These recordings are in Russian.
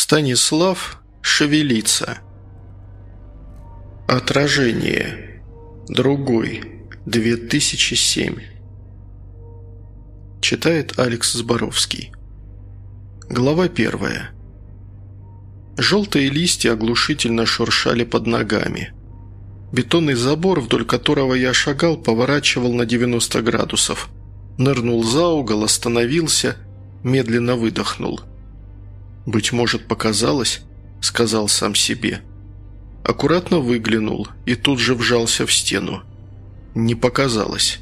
Станислав шевелится. Отражение. Другой. 2007. Читает Алекс Зборовский. Глава 1. Желтые листья оглушительно шуршали под ногами. Бетонный забор, вдоль которого я шагал, поворачивал на 90 градусов. Нырнул за угол, остановился, медленно выдохнул. «Быть может, показалось?» – сказал сам себе. Аккуратно выглянул и тут же вжался в стену. Не показалось.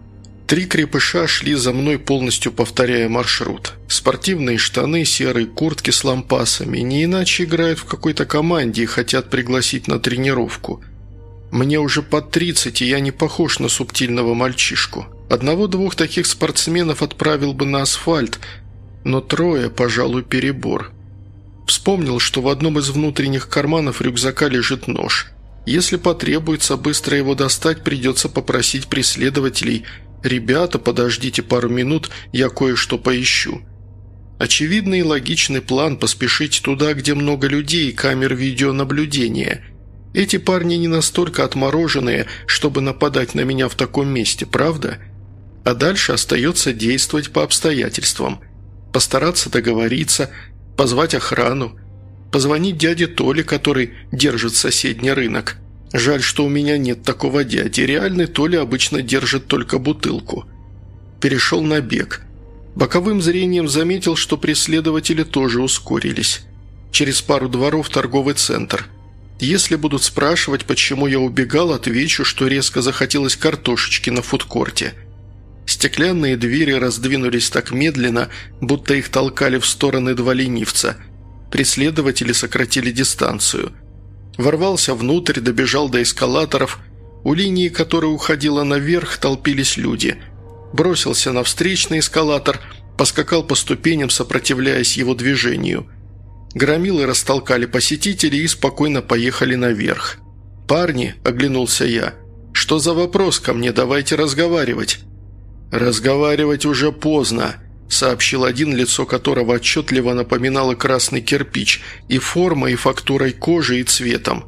3 крепыша шли за мной, полностью повторяя маршрут. Спортивные штаны, серые куртки с лампасами, не иначе играют в какой-то команде и хотят пригласить на тренировку. Мне уже под 30, и я не похож на субтильного мальчишку. 1-2 таких спортсменов отправил бы на асфальт, но 3, пожалуй, перебор. Вспомнил, что в одном из внутренних карманов рюкзака лежит нож. Если потребуется быстро его достать, придется попросить преследователей: «Ребята, подождите пару минут, я кое-что поищу». Очевидный и логичный план – поспешить туда, где много людей и камер видеонаблюдения. Эти парни не настолько отмороженные, чтобы нападать на меня в таком месте, правда? А дальше остается действовать по обстоятельствам. Постараться договориться, позвать охрану, позвонить дяде Толе, который держит соседний рынок. Жаль, что у меня нет такого дяди. Реальный Толя обычно держит только бутылку. Перешел на бег. Боковым зрением заметил, что преследователи тоже ускорились. Через пару дворов торговый центр. Если будут спрашивать, почему я убегал, отвечу, что резко захотелось картошечки на фудкорте. Стеклянные двери раздвинулись так медленно, будто их толкали в стороны 2 ленивца. Преследователи сократили дистанцию. Ворвался внутрь, добежал до эскалаторов. У линии, которая уходила наверх, толпились люди. Бросился на встречный эскалатор, поскакал по ступеням, сопротивляясь его движению. Громилы растолкали посетителей и спокойно поехали наверх. «Парни», – оглянулся я, – «что за вопрос ко мне? Давайте разговаривать». «Разговаривать уже поздно», – сообщил один, лицо которого отчетливо напоминало красный кирпич и формой, и фактурой кожи, и цветом.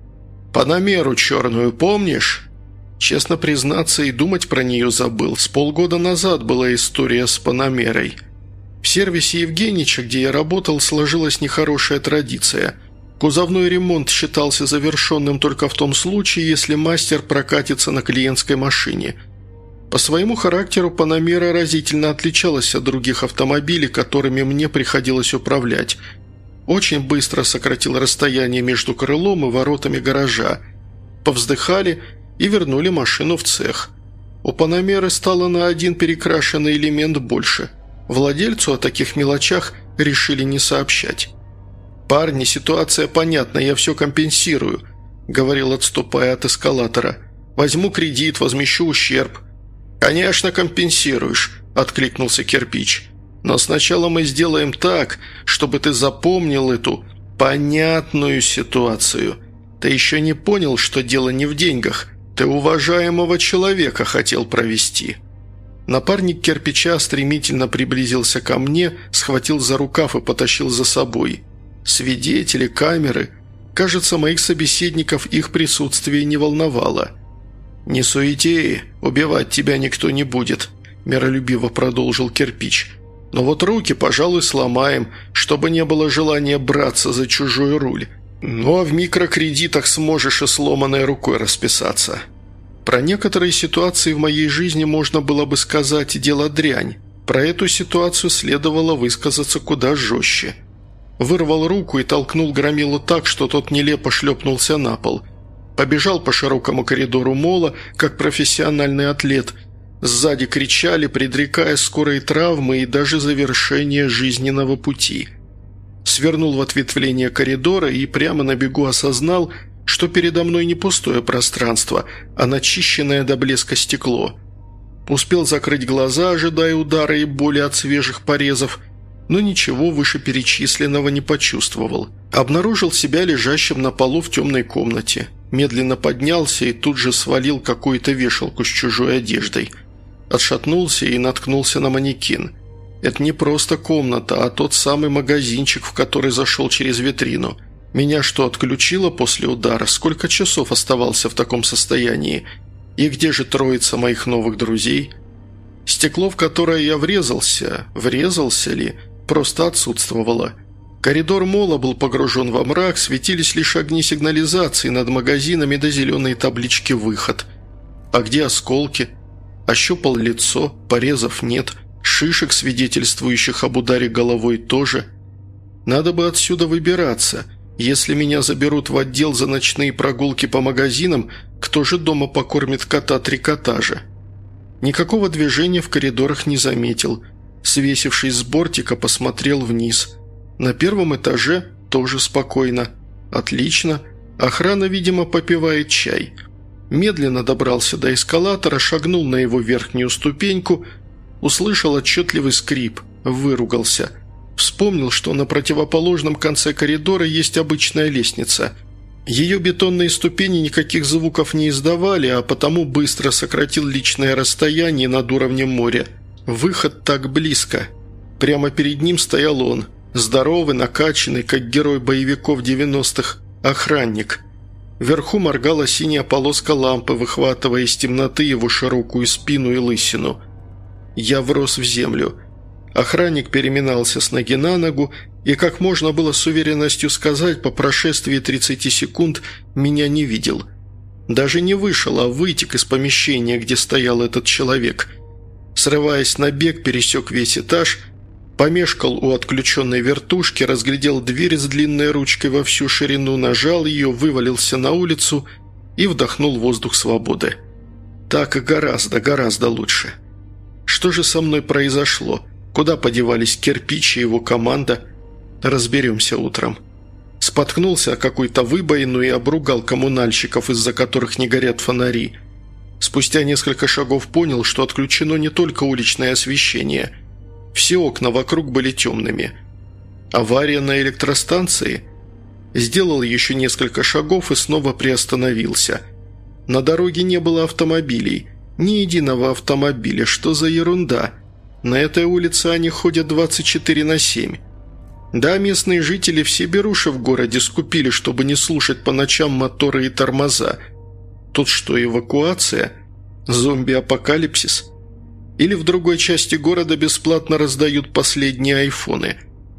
«Панамеру черную помнишь?» Честно признаться, и думать про нее забыл. С полгода назад была история с Панамерой. В сервисе Евгенича, где я работал, сложилась нехорошая традиция. Кузовной ремонт считался завершенным только в том случае, если мастер прокатится на клиентской машине. По своему характеру Панамера разительно отличалась от других автомобилей, которыми мне приходилось управлять. Очень быстро сократил расстояние между крылом и воротами гаража. Повздыхали и вернули машину в цех. У Панамеры стало на 1 перекрашенный элемент больше. Владельцу о таких мелочах решили не сообщать. «Парни, ситуация понятна, я все компенсирую», – говорил, отступая от эскалатора. «Возьму кредит, возмещу ущерб». «Конечно, компенсируешь», – откликнулся кирпич. «Но сначала мы сделаем так, чтобы ты запомнил эту понятную ситуацию. Ты еще не понял, что дело не в деньгах. Ты уважаемого человека хотел провести». Напарник кирпича стремительно приблизился ко мне, схватил за рукав и потащил за собой. Свидетели, камеры. Кажется, моих собеседников их присутствие не волновало. «Не суети, убивать тебя никто не будет», – миролюбиво продолжил кирпич. «Но вот руки, пожалуй, сломаем, чтобы не было желания браться за чужой руль. Ну а в микрокредитах сможешь и сломанной рукой расписаться». Про некоторые ситуации в моей жизни можно было бы сказать «дело дрянь». Про эту ситуацию следовало высказаться куда жестче. Вырвал руку и толкнул громилу так, что тот нелепо шлепнулся на пол. Побежал по широкому коридору мола, как профессиональный атлет. Сзади кричали, предрекая скорые травмы и даже завершение жизненного пути. Свернул в ответвление коридора и прямо на бегу осознал, что передо мной не пустое пространство, а начищенное до блеска стекло. Успел закрыть глаза, ожидая удара и боли от свежих порезов, но ничего вышеперечисленного не почувствовал. Обнаружил себя лежащим на полу в темной комнате. Медленно поднялся и тут же свалил какую-то вешалку с чужой одеждой. Отшатнулся и наткнулся на манекен. Это не просто комната, а тот самый магазинчик, в который зашел через витрину. Меня что, отключило после удара? Сколько часов оставался в таком состоянии? И где же троица моих новых друзей? Стекло, в которое я врезался ли, просто отсутствовало. Коридор мола был погружен во мрак, светились лишь огни сигнализации над магазинами да зеленые таблички «Выход». А где осколки? Ощупал лицо, порезов нет, шишек, свидетельствующих об ударе головой, тоже. Надо бы отсюда выбираться. Если меня заберут в отдел за ночные прогулки по магазинам, кто же дома покормит кота трикотажа? Никакого движения в коридорах не заметил. Свесившись с бортика, посмотрел вниз. На первом этаже тоже спокойно. Отлично. Охрана, видимо, попивает чай. Медленно добрался до эскалатора, шагнул на его верхнюю ступеньку, услышал отчетливый скрип, выругался. Вспомнил, что на противоположном конце коридора есть обычная лестница. Ее бетонные ступени никаких звуков не издавали, а потому быстро сократил личное расстояние над уровнем моря. Выход так близко. Прямо перед ним стоял он, здоровый, накачанный, как герой боевиков 90-х, охранник. Вверху моргала синяя полоска лампы, выхватывая из темноты его широкую спину и лысину. Я врос в землю. Охранник переминался с ноги на ногу, и, как можно было с уверенностью сказать, по прошествии 30 секунд меня не видел. Даже не вышел, а вытек из помещения, где стоял этот человек. Срываясь на бег, пересек весь этаж, помешкал у отключенной вертушки, разглядел дверь с длинной ручкой во всю ширину, нажал ее, вывалился на улицу и вдохнул воздух свободы. Так и гораздо лучше. Что же со мной произошло? Куда подевались Кирпич и его команда? Разберемся утром. Споткнулся о какую-то выбоину и обругал коммунальщиков, из-за которых не горят фонари. Спустя несколько шагов понял, что отключено не только уличное освещение. Все окна вокруг были темными. Авария на электростанции? Сделал еще несколько шагов и снова приостановился. На дороге не было автомобилей. Ни единого автомобиля. Что за ерунда? На этой улице они ходят 24/7. Да, местные жители все беруши в городе скупили, чтобы не слушать по ночам моторы и тормоза. Тут что, эвакуация? Зомби-апокалипсис? Или в другой части города бесплатно раздают последние айфоны?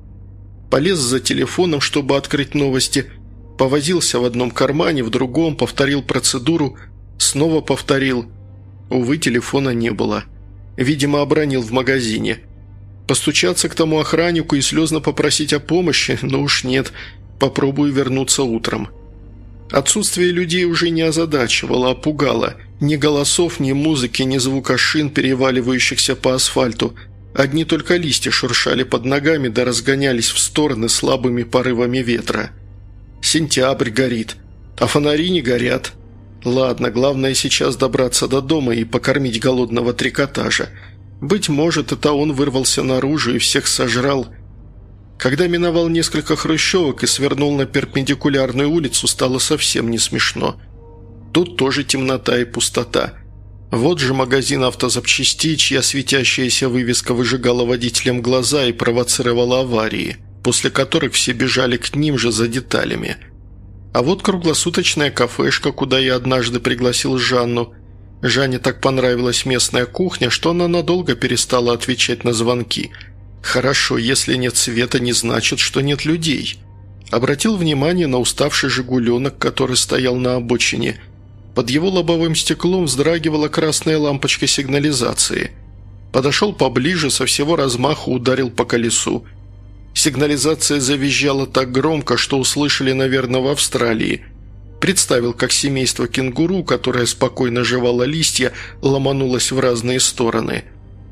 Полез за телефоном, чтобы открыть новости, повозился в одном кармане, в другом, повторил процедуру, снова повторил. Увы, телефона не было. Видимо, обронил в магазине. Постучаться к тому охраннику и слезно попросить о помощи? Но уж нет, попробую вернуться утром. Отсутствие людей уже не озадачивало, а пугало. Ни голосов, ни музыки, ни звука шин, переваливающихся по асфальту. Одни только листья шуршали под ногами да разгонялись в стороны слабыми порывами ветра. Сентябрь горит, а фонари не горят. Ладно, главное сейчас добраться до дома и покормить голодного трикотажа. Быть может, это он вырвался наружу и всех сожрал. Когда миновал несколько хрущевок и свернул на перпендикулярную улицу, стало совсем не смешно. Тут тоже темнота и пустота. Вот же магазин автозапчастей, чья светящаяся вывеска выжигала водителям глаза и провоцировала аварии, после которых все бежали к ним же за деталями. А вот круглосуточная кафешка, куда я однажды пригласил Жанну. Жанне так понравилась местная кухня, что она надолго перестала отвечать на звонки. Хорошо, если нет света, не значит, что нет людей. Обратил внимание на уставший «Жигуленок», который стоял на обочине. Под его лобовым стеклом вздрагивала красная лампочка сигнализации. Подошел поближе, со всего размаху ударил по колесу. Сигнализация завизжала так громко, что услышали, наверное, в Австралии. Представил, как семейство кенгуру, которое спокойно жевало листья, ломанулось в разные стороны.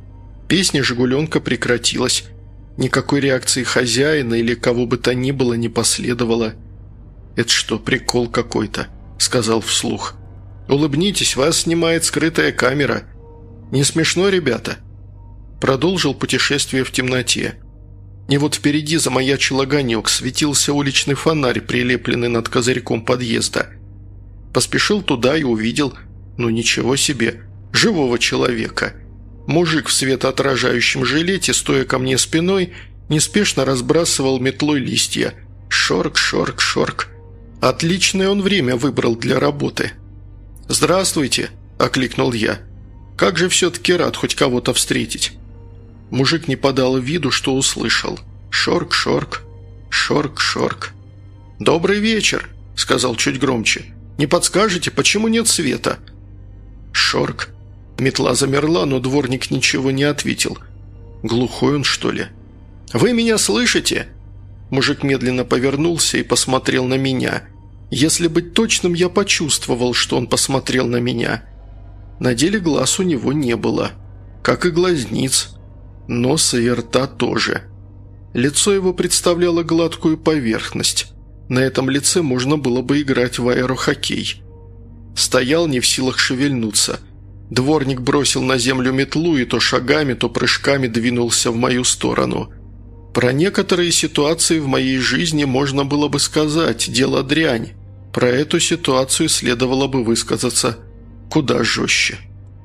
Песня «Жигуленка» прекратилась. Никакой реакции хозяина или кого бы то ни было не последовало. «Это что, прикол какой-то?» – сказал вслух. «Улыбнитесь, вас снимает скрытая камера. Не смешно, ребята?» Продолжил путешествие в темноте. И вот впереди замаячил огонек, светился уличный фонарь, прилепленный над козырьком подъезда. Поспешил туда и увидел, ну ничего себе, живого человека. Мужик в светоотражающем жилете, стоя ко мне спиной, неспешно разбрасывал метлой листья. Шорк, шорк, шорк. Отличное он время выбрал для работы. «Здравствуйте», – окликнул я. «Как же все-таки рад хоть кого-то встретить». Мужик не подал виду, что услышал. Шорк, шорк, шорк, шорк. «Добрый вечер», – сказал чуть громче. «Не подскажете, почему нет света?» Шорк. Метла замерла, но дворник ничего не ответил. Глухой он, что ли? «Вы меня слышите?» Мужик медленно повернулся и посмотрел на меня. Если быть точным, я почувствовал, что он посмотрел на меня. На деле глаз у него не было, как и глазниц, носа и рта тоже. Лицо его представляло гладкую поверхность. На этом лице можно было бы играть в аэрохоккей. Стоял не в силах шевельнуться. Дворник бросил на землю метлу и то шагами, то прыжками двинулся в мою сторону. Про некоторые ситуации в моей жизни можно было бы сказать «дело дрянь». Про эту ситуацию следовало бы высказаться куда жестче.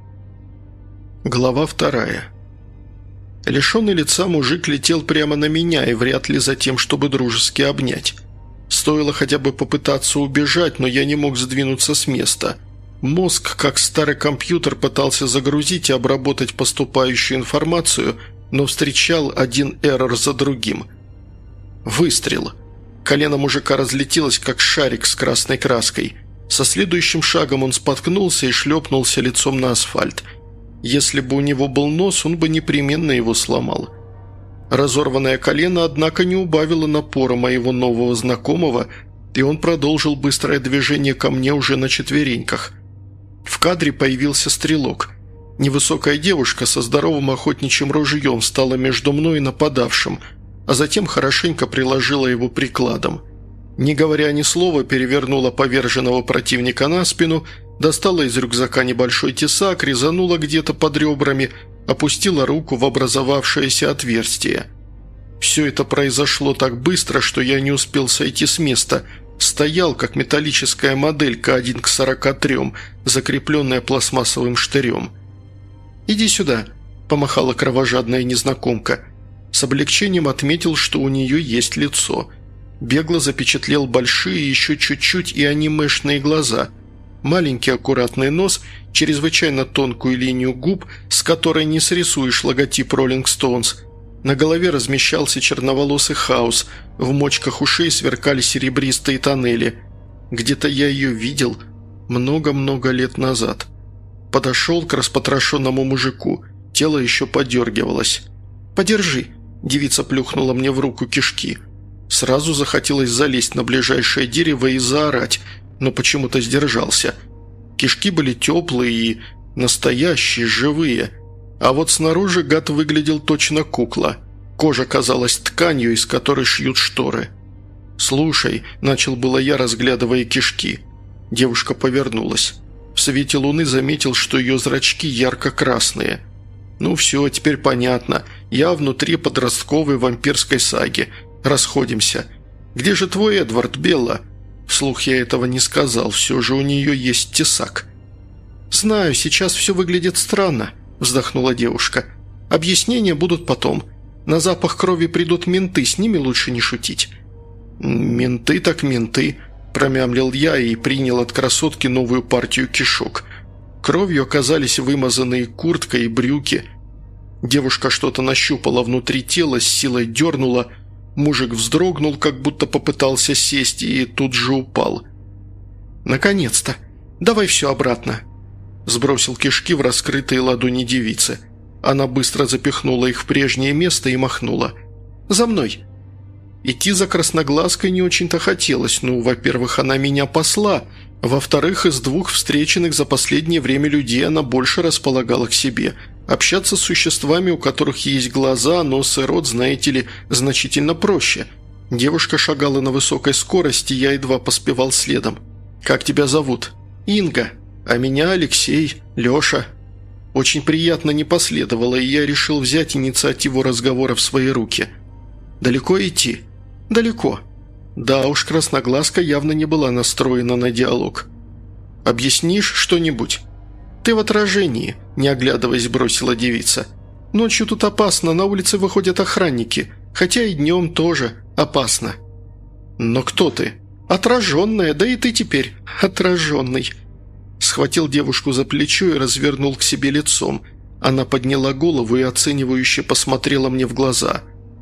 Глава 2. Лишенный лица мужик летел прямо на меня и вряд ли за тем, чтобы дружески обнять. Стоило хотя бы попытаться убежать, но я не мог сдвинуться с места. Мозг, как старый компьютер, пытался загрузить и обработать поступающую информацию, но встречал один эррор за другим. Выстрел. Колено мужика разлетелось, как шарик с красной краской. Со следующим шагом он споткнулся и шлепнулся лицом на асфальт. Если бы у него был нос, он бы непременно его сломал. Разорванное колено, однако, не убавило напора моего нового знакомого, и он продолжил быстрое движение ко мне уже на четвереньках. В кадре появился стрелок. Невысокая девушка со здоровым охотничьим ружьем встала между мной и нападавшим, а затем хорошенько приложила его прикладом. Не говоря ни слова, перевернула поверженного противника на спину, достала из рюкзака небольшой тесак, резанула где-то под ребрами, опустила руку в образовавшееся отверстие. Все это произошло так быстро, что я не успел сойти с места. Стоял, как металлическая модель К1:43, закрепленная пластмассовым штырем. «Иди сюда», – помахала кровожадная незнакомка. С облегчением отметил, что у нее есть лицо. Бегло запечатлел большие, еще чуть-чуть и анимешные глаза. Маленький аккуратный нос, чрезвычайно тонкую линию губ, с которой не срисуешь логотип Rolling Stones. На голове размещался черноволосый хаос, в мочках ушей сверкали серебристые тоннели. Где-то я ее видел много-много лет назад. Подошел к распотрошенному мужику, тело еще подергивалось. «Подержи», – девица плюхнула мне в руку кишки. Сразу захотелось залезть на ближайшее дерево и заорать, но почему-то сдержался. Кишки были теплые и настоящие, живые. А вот снаружи гад выглядел точно кукла. Кожа казалась тканью, из которой шьют шторы. «Слушай», – начал было я, разглядывая кишки. Девушка повернулась. В свете луны заметил, что ее зрачки ярко-красные. «Ну все, теперь понятно. Я внутри подростковой вампирской саги. Расходимся. Где же твой Эдвард, Белла?» Вслух я этого не сказал, все же у нее есть тесак. «Знаю, сейчас все выглядит странно», – вздохнула девушка. «Объяснения будут потом. На запах крови придут менты, с ними лучше не шутить». «Менты так менты», – промямлил я и принял от красотки новую партию кишок. Кровью оказались вымазанные куртка и брюки. Девушка что-то нащупала внутри тела, с силой дернула. Мужик вздрогнул, как будто попытался сесть, и тут же упал. «Наконец-то! Давай все обратно!» Сбросил кишки в раскрытые ладони девицы. Она быстро запихнула их в прежнее место и махнула. «За мной!» Идти за красноглазкой не очень-то хотелось. Ну, во-первых, она меня посла. Во-вторых, из двух встреченных за последнее время людей она больше располагала к себе. Общаться с существами, у которых есть глаза, нос и рот, знаете ли, значительно проще. Девушка шагала на высокой скорости, я едва поспевал следом. «Как тебя зовут?» «Инга. А меня Алексей, Леша». Очень приятно не последовало, и я решил взять инициативу разговора в свои руки. «Далеко идти?» «Далеко». Да уж, красноглазка явно не была настроена на диалог. «Объяснишь что-нибудь?» «Ты в отражении», – не оглядываясь, бросила девица. «Ночью тут опасно, на улице выходят охранники, хотя и днем тоже опасно». «Но кто ты?» «Отраженная, да и ты теперь отраженный». Схватил девушку за плечо и развернул к себе лицом. Она подняла голову и оценивающе посмотрела мне в глаза.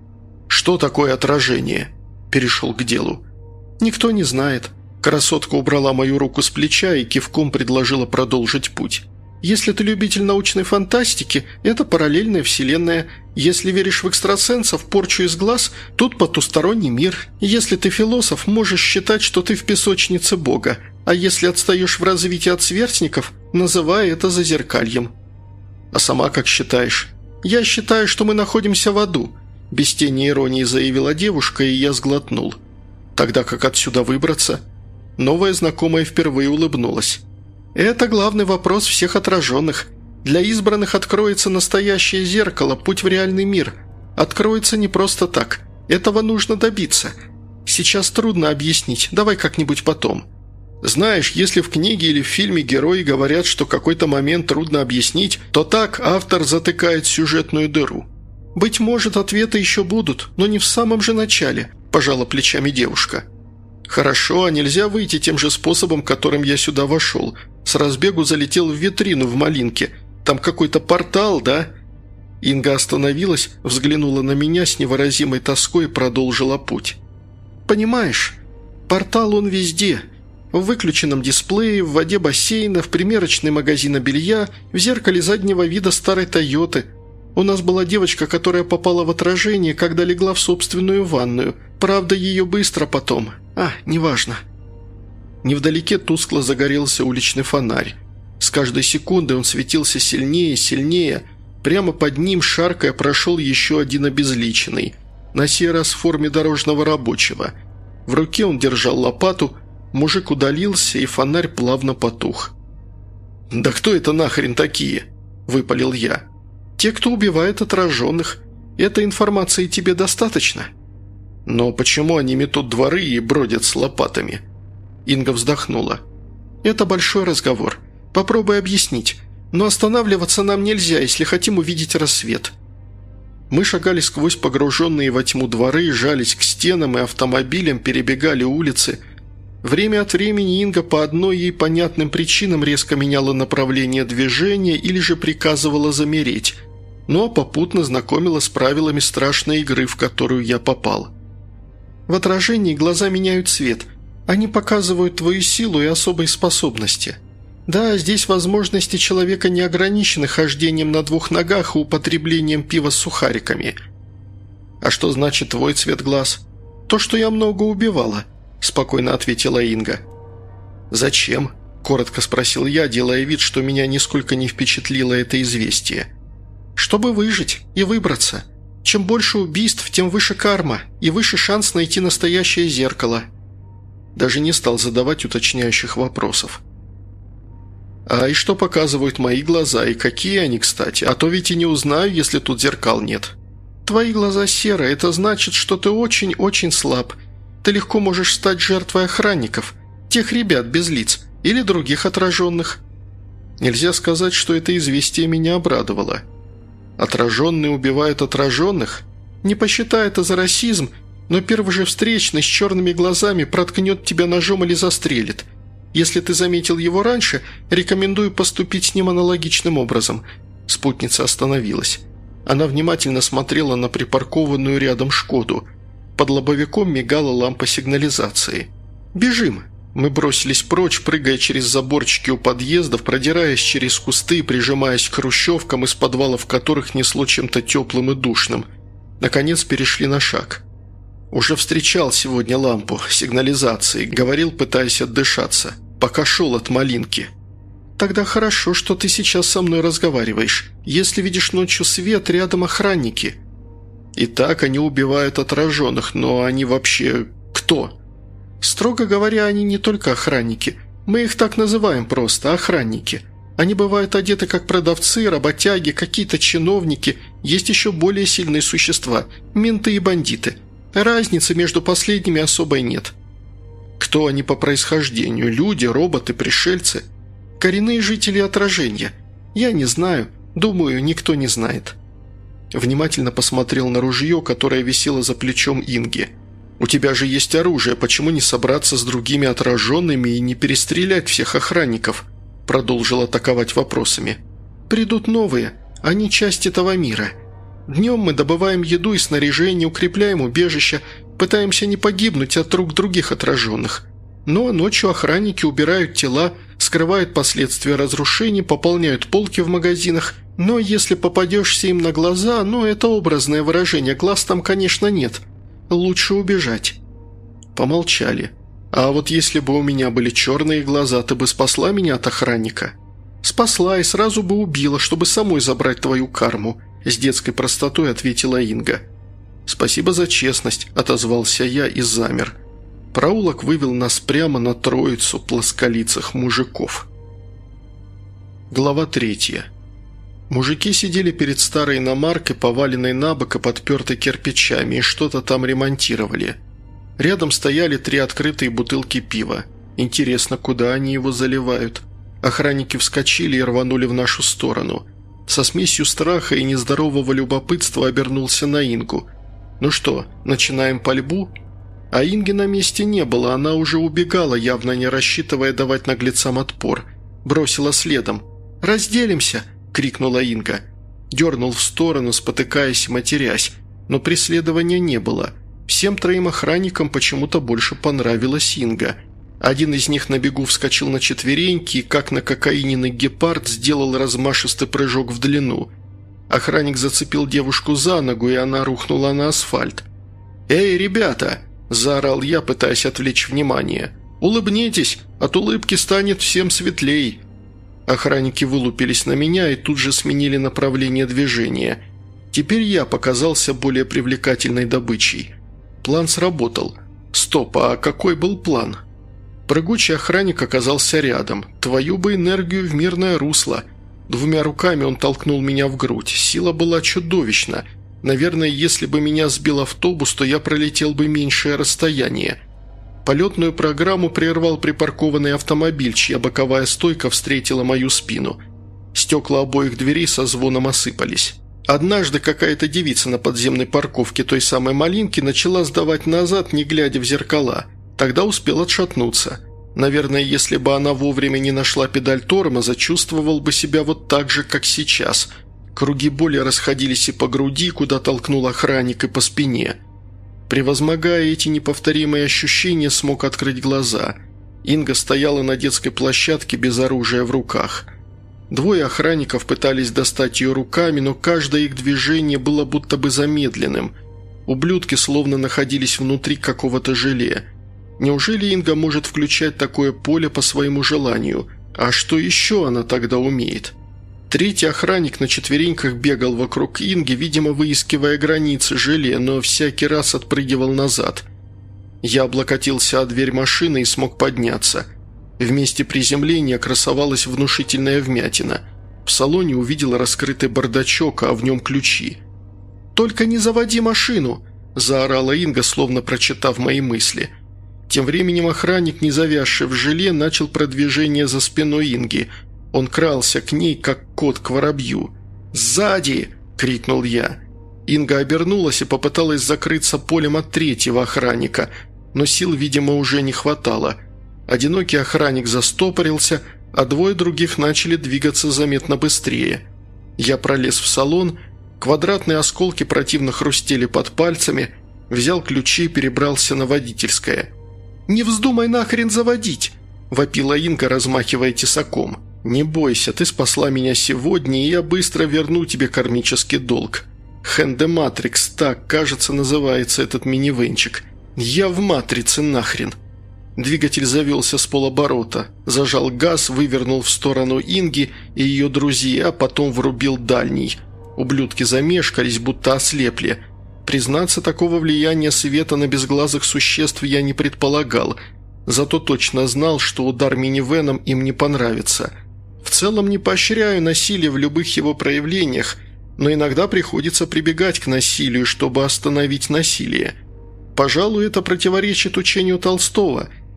«Что такое отражение?» Перешел к делу. «Никто не знает». Красотка убрала мою руку с плеча и кивком предложила продолжить путь. «Если ты любитель научной фантастики, это параллельная вселенная. Если веришь в экстрасенсов, порчу из глаз, тут потусторонний мир. Если ты философ, можешь считать, что ты в песочнице Бога. А если отстаешь в развитии от сверстников, называй это зазеркальем». «А сама как считаешь?» «Я считаю, что мы находимся в аду», – без тени иронии заявила девушка, и я сглотнул. «Тогда как отсюда выбраться?» Новая знакомая впервые улыбнулась. «Это главный вопрос всех отраженных. Для избранных откроется настоящее зеркало, путь в реальный мир. Откроется не просто так. Этого нужно добиться. Сейчас трудно объяснить, давай как-нибудь потом. Знаешь, если в книге или в фильме герои говорят, что какой-то момент трудно объяснить, то так автор затыкает сюжетную дыру. Быть может, ответы еще будут, но не в самом же начале», – пожала плечами девушка. «Хорошо, а нельзя выйти тем же способом, которым я сюда вошел. С разбегу залетел в витрину в Малинке. Там какой-то портал, да?» Инга остановилась, взглянула на меня с невыразимой тоской и продолжила путь. «Понимаешь, портал он везде. В выключенном дисплее, в воде бассейна, в примерочной магазина белья, в зеркале заднего вида старой «Тойоты». У нас была девочка, которая попала в отражение, когда легла в собственную ванную. Правда, ее быстро потом. Неважно». Невдалеке тускло загорелся уличный фонарь. С каждой секундой он светился сильнее и сильнее. Прямо под ним, шаркая, прошел еще один обезличенный. На сей раз в форме дорожного рабочего. В руке он держал лопату, мужик удалился, и фонарь плавно потух. «Да кто это нахрен такие?» – выпалил я. «Те, кто убивает отраженных. Этой информации тебе достаточно?» «Но почему они метут дворы и бродят с лопатами?» Инга вздохнула. «Это большой разговор. Попробуй объяснить. Но останавливаться нам нельзя, если хотим увидеть рассвет». Мы шагали сквозь погруженные во тьму дворы, жались к стенам и автомобилям, перебегали улицы. Время от времени Инга по одной ей понятным причинам резко меняла направление движения или же приказывала замереть, но попутно знакомила с правилами страшной игры, в которую я попал. «В отражении глаза меняют цвет. Они показывают твою силу и особые способности. Да, здесь возможности человека не ограничены хождением на двух ногах и употреблением пива с сухариками». «А что значит твой цвет глаз?» «То, что я много убивала», – спокойно ответила Инга. «Зачем?» – коротко спросил я, делая вид, что меня нисколько не впечатлило это известие. «Чтобы выжить и выбраться. Чем больше убийств, тем выше карма и выше шанс найти настоящее зеркало». Даже не стал задавать уточняющих вопросов. «А и что показывают мои глаза, и какие они, кстати? А то ведь и не узнаю, если тут зеркал нет». «Твои глаза серые, это значит, что ты очень-очень слаб. Ты легко можешь стать жертвой охранников, тех ребят без лиц или других отраженных». Нельзя сказать, что это известие меня обрадовало. Отраженные убивают отраженных? Не посчитай это за расизм, но первый же встречный с черными глазами проткнет тебя ножом или застрелит. Если ты заметил его раньше, рекомендую поступить с ним аналогичным образом». Спутница остановилась. Она внимательно смотрела на припаркованную рядом «Шкоду». Под лобовиком мигала лампа сигнализации. «Бежим!» Мы бросились прочь, прыгая через заборчики у подъездов, продираясь через кусты, прижимаясь к хрущевкам, из подвалов которых несло чем-то теплым и душным. Наконец перешли на шаг. «Уже встречал сегодня лампу сигнализации», — говорил, пытаясь отдышаться, пока шел от Малинки. «Тогда хорошо, что ты сейчас со мной разговариваешь. Если видишь ночью свет, рядом охранники». «И так они убивают отраженных, но они вообще кто?» «Строго говоря, они не только охранники. Мы их так называем просто – охранники. Они бывают одеты как продавцы, работяги, какие-то чиновники. Есть еще более сильные существа – менты и бандиты. Разницы между последними особой нет». «Кто они по происхождению? Люди, роботы, пришельцы?» Коренные жители отражения. Я не знаю. Думаю, никто не знает». Внимательно посмотрел на ружье, которое висело за плечом Инги. «У тебя же есть оружие, почему не собраться с другими отраженными и не перестрелять всех охранников?» Продолжил атаковать вопросами. «Придут новые, они часть этого мира. Днем мы добываем еду и снаряжение, укрепляем убежища, пытаемся не погибнуть от рук других отраженных. Но ночью охранники убирают тела, скрывают последствия разрушений, пополняют полки в магазинах. Но если попадешься им на глаза, это образное выражение, глаз там, конечно, нет. Лучше убежать». Помолчали. «А вот если бы у меня были черные глаза, ты бы спасла меня от охранника?» «Спасла и сразу бы убила, чтобы самой забрать твою карму», – с детской простотой ответила Инга. «Спасибо за честность», – отозвался я и замер. Проулок вывел нас прямо на троицу плосколицых мужиков. Глава 3. Мужики сидели перед старой иномаркой, поваленной на бок и подпертой кирпичами, и что-то там ремонтировали. Рядом стояли 3 открытые бутылки пива. Интересно, куда они его заливают? Охранники вскочили и рванули в нашу сторону. Со смесью страха и нездорового любопытства обернулся на Ингу. «Ну что, начинаем пальбу?» А Инги на месте не было, она уже убегала, явно не рассчитывая давать наглецам отпор. Бросила следом. «Разделимся!» – крикнула Инга. Дернул в сторону, спотыкаясь и матерясь, но преследования не было. Всем 3 охранникам почему-то больше понравилась Инга. Один из них на бегу вскочил на четвереньки и, как на кокаиненный гепард, сделал размашистый прыжок в длину. Охранник зацепил девушку за ногу, и она рухнула на асфальт. «Эй, ребята!» – заорал я, пытаясь отвлечь внимание. «Улыбнитесь, от улыбки станет всем светлей!» Охранники вылупились на меня и тут же сменили направление движения. Теперь я показался более привлекательной добычей. План сработал. Стоп, а какой был план? Прыгучий охранник оказался рядом. Твою бы энергию в мирное русло. 2 руками он толкнул меня в грудь. Сила была чудовищна. Наверное, если бы меня сбил автобус, то я пролетел бы меньшее расстояние. Полетную программу прервал припаркованный автомобиль, чья боковая стойка встретила мою спину. Стекла обоих дверей со звоном осыпались. Однажды какая-то девица на подземной парковке той самой малинки начала сдавать назад, не глядя в зеркала. Тогда успел отшатнуться. Наверное, если бы она вовремя не нашла педаль тормоза, чувствовал бы себя вот так же, как сейчас. Круги боли расходились и по груди, куда толкнул охранник, и по спине. Превозмогая эти неповторимые ощущения, смог открыть глаза. Инга стояла на детской площадке без оружия в руках. 2 охранников пытались достать ее руками, но каждое их движение было будто бы замедленным. Ублюдки словно находились внутри какого-то желе. Неужели Инга может включать такое поле по своему желанию? А что еще она тогда умеет? 3-й охранник на четвереньках бегал вокруг Инги, видимо, выискивая границы желе, но всякий раз отпрыгивал назад. Я облокотился о дверь машины и смог подняться. В месте приземления красовалась внушительная вмятина. В салоне увидел раскрытый бардачок, а в нем ключи. «Только не заводи машину!» – заорала Инга, словно прочитав мои мысли. Тем временем охранник, не завязший в желе, начал продвижение за спиной Инги. Он крался к ней, как кот к воробью. «Сзади!» – крикнул я. Инга обернулась и попыталась закрыться полем от 3-го охранника, но сил, видимо, уже не хватало. Одинокий охранник застопорился, а 2 других начали двигаться заметно быстрее. Я пролез в салон, квадратные осколки противно хрустели под пальцами, взял ключи и перебрался на водительское. «Не вздумай нахрен заводить!» – вопила Инга, размахивая тесаком. «Не бойся, ты спасла меня сегодня, и я быстро верну тебе кармический долг. Хенде Матрикс, так, кажется, называется этот минивенчик. Я в матрице нахрен!» Двигатель завелся с полоборота, зажал газ, вывернул в сторону Инги и ее друзей, а потом врубил дальний. Ублюдки замешкались, будто ослепли. Признаться, такого влияния света на безглазых существ я не предполагал, зато точно знал, что удар минивеном им не понравится. В целом не поощряю насилие в любых его проявлениях, но иногда приходится прибегать к насилию, чтобы остановить насилие. Пожалуй, это противоречит учению Толстого.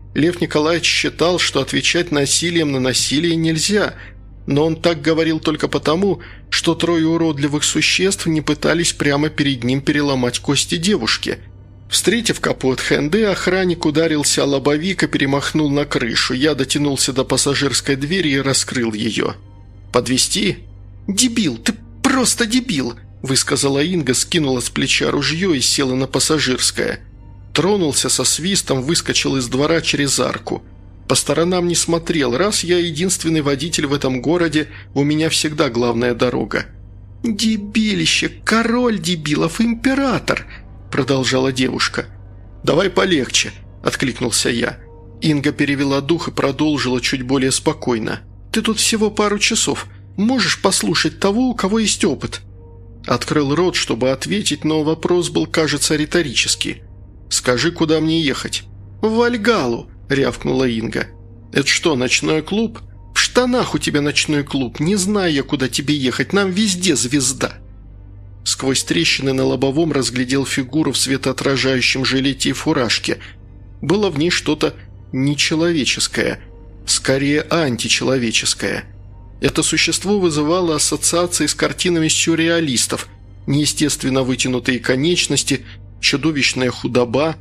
Лев Николаевич считал, что отвечать насилием на насилие нельзя, но он так говорил только потому, что 3 уродливых существ не пытались прямо перед ним переломать кости девушки. Встретив капот Хенде, охранник ударился о лобовик и перемахнул на крышу. Я дотянулся до пассажирской двери и раскрыл ее. «Подвезти?» «Дебил, ты просто дебил!» – высказала Инга, скинула с плеча ружье и села на пассажирское. Тронулся со свистом, выскочил из двора через арку. По сторонам не смотрел. Раз я единственный водитель в этом городе, у меня всегда главная дорога. «Дебилище, король дебилов, император!» – продолжала девушка. «Давай полегче», – откликнулся я. Инга перевела дух и продолжила чуть более спокойно. «Ты тут всего пару часов. Можешь послушать того, у кого есть опыт?» Открыл рот, чтобы ответить, но вопрос был, кажется, риторический. «Скажи, куда мне ехать?» «В Вальгалу», – рявкнула Инга. «Это что, ночной клуб?» «В штанах у тебя ночной клуб. Не знаю я, куда тебе ехать. Нам везде звезда». Сквозь трещины на лобовом разглядел фигуру в светоотражающем жилете и фуражке. Было в ней что-то нечеловеческое, скорее античеловеческое. Это существо вызывало ассоциации с картинами сюрреалистов, неестественно вытянутые конечности, чудовищная худоба.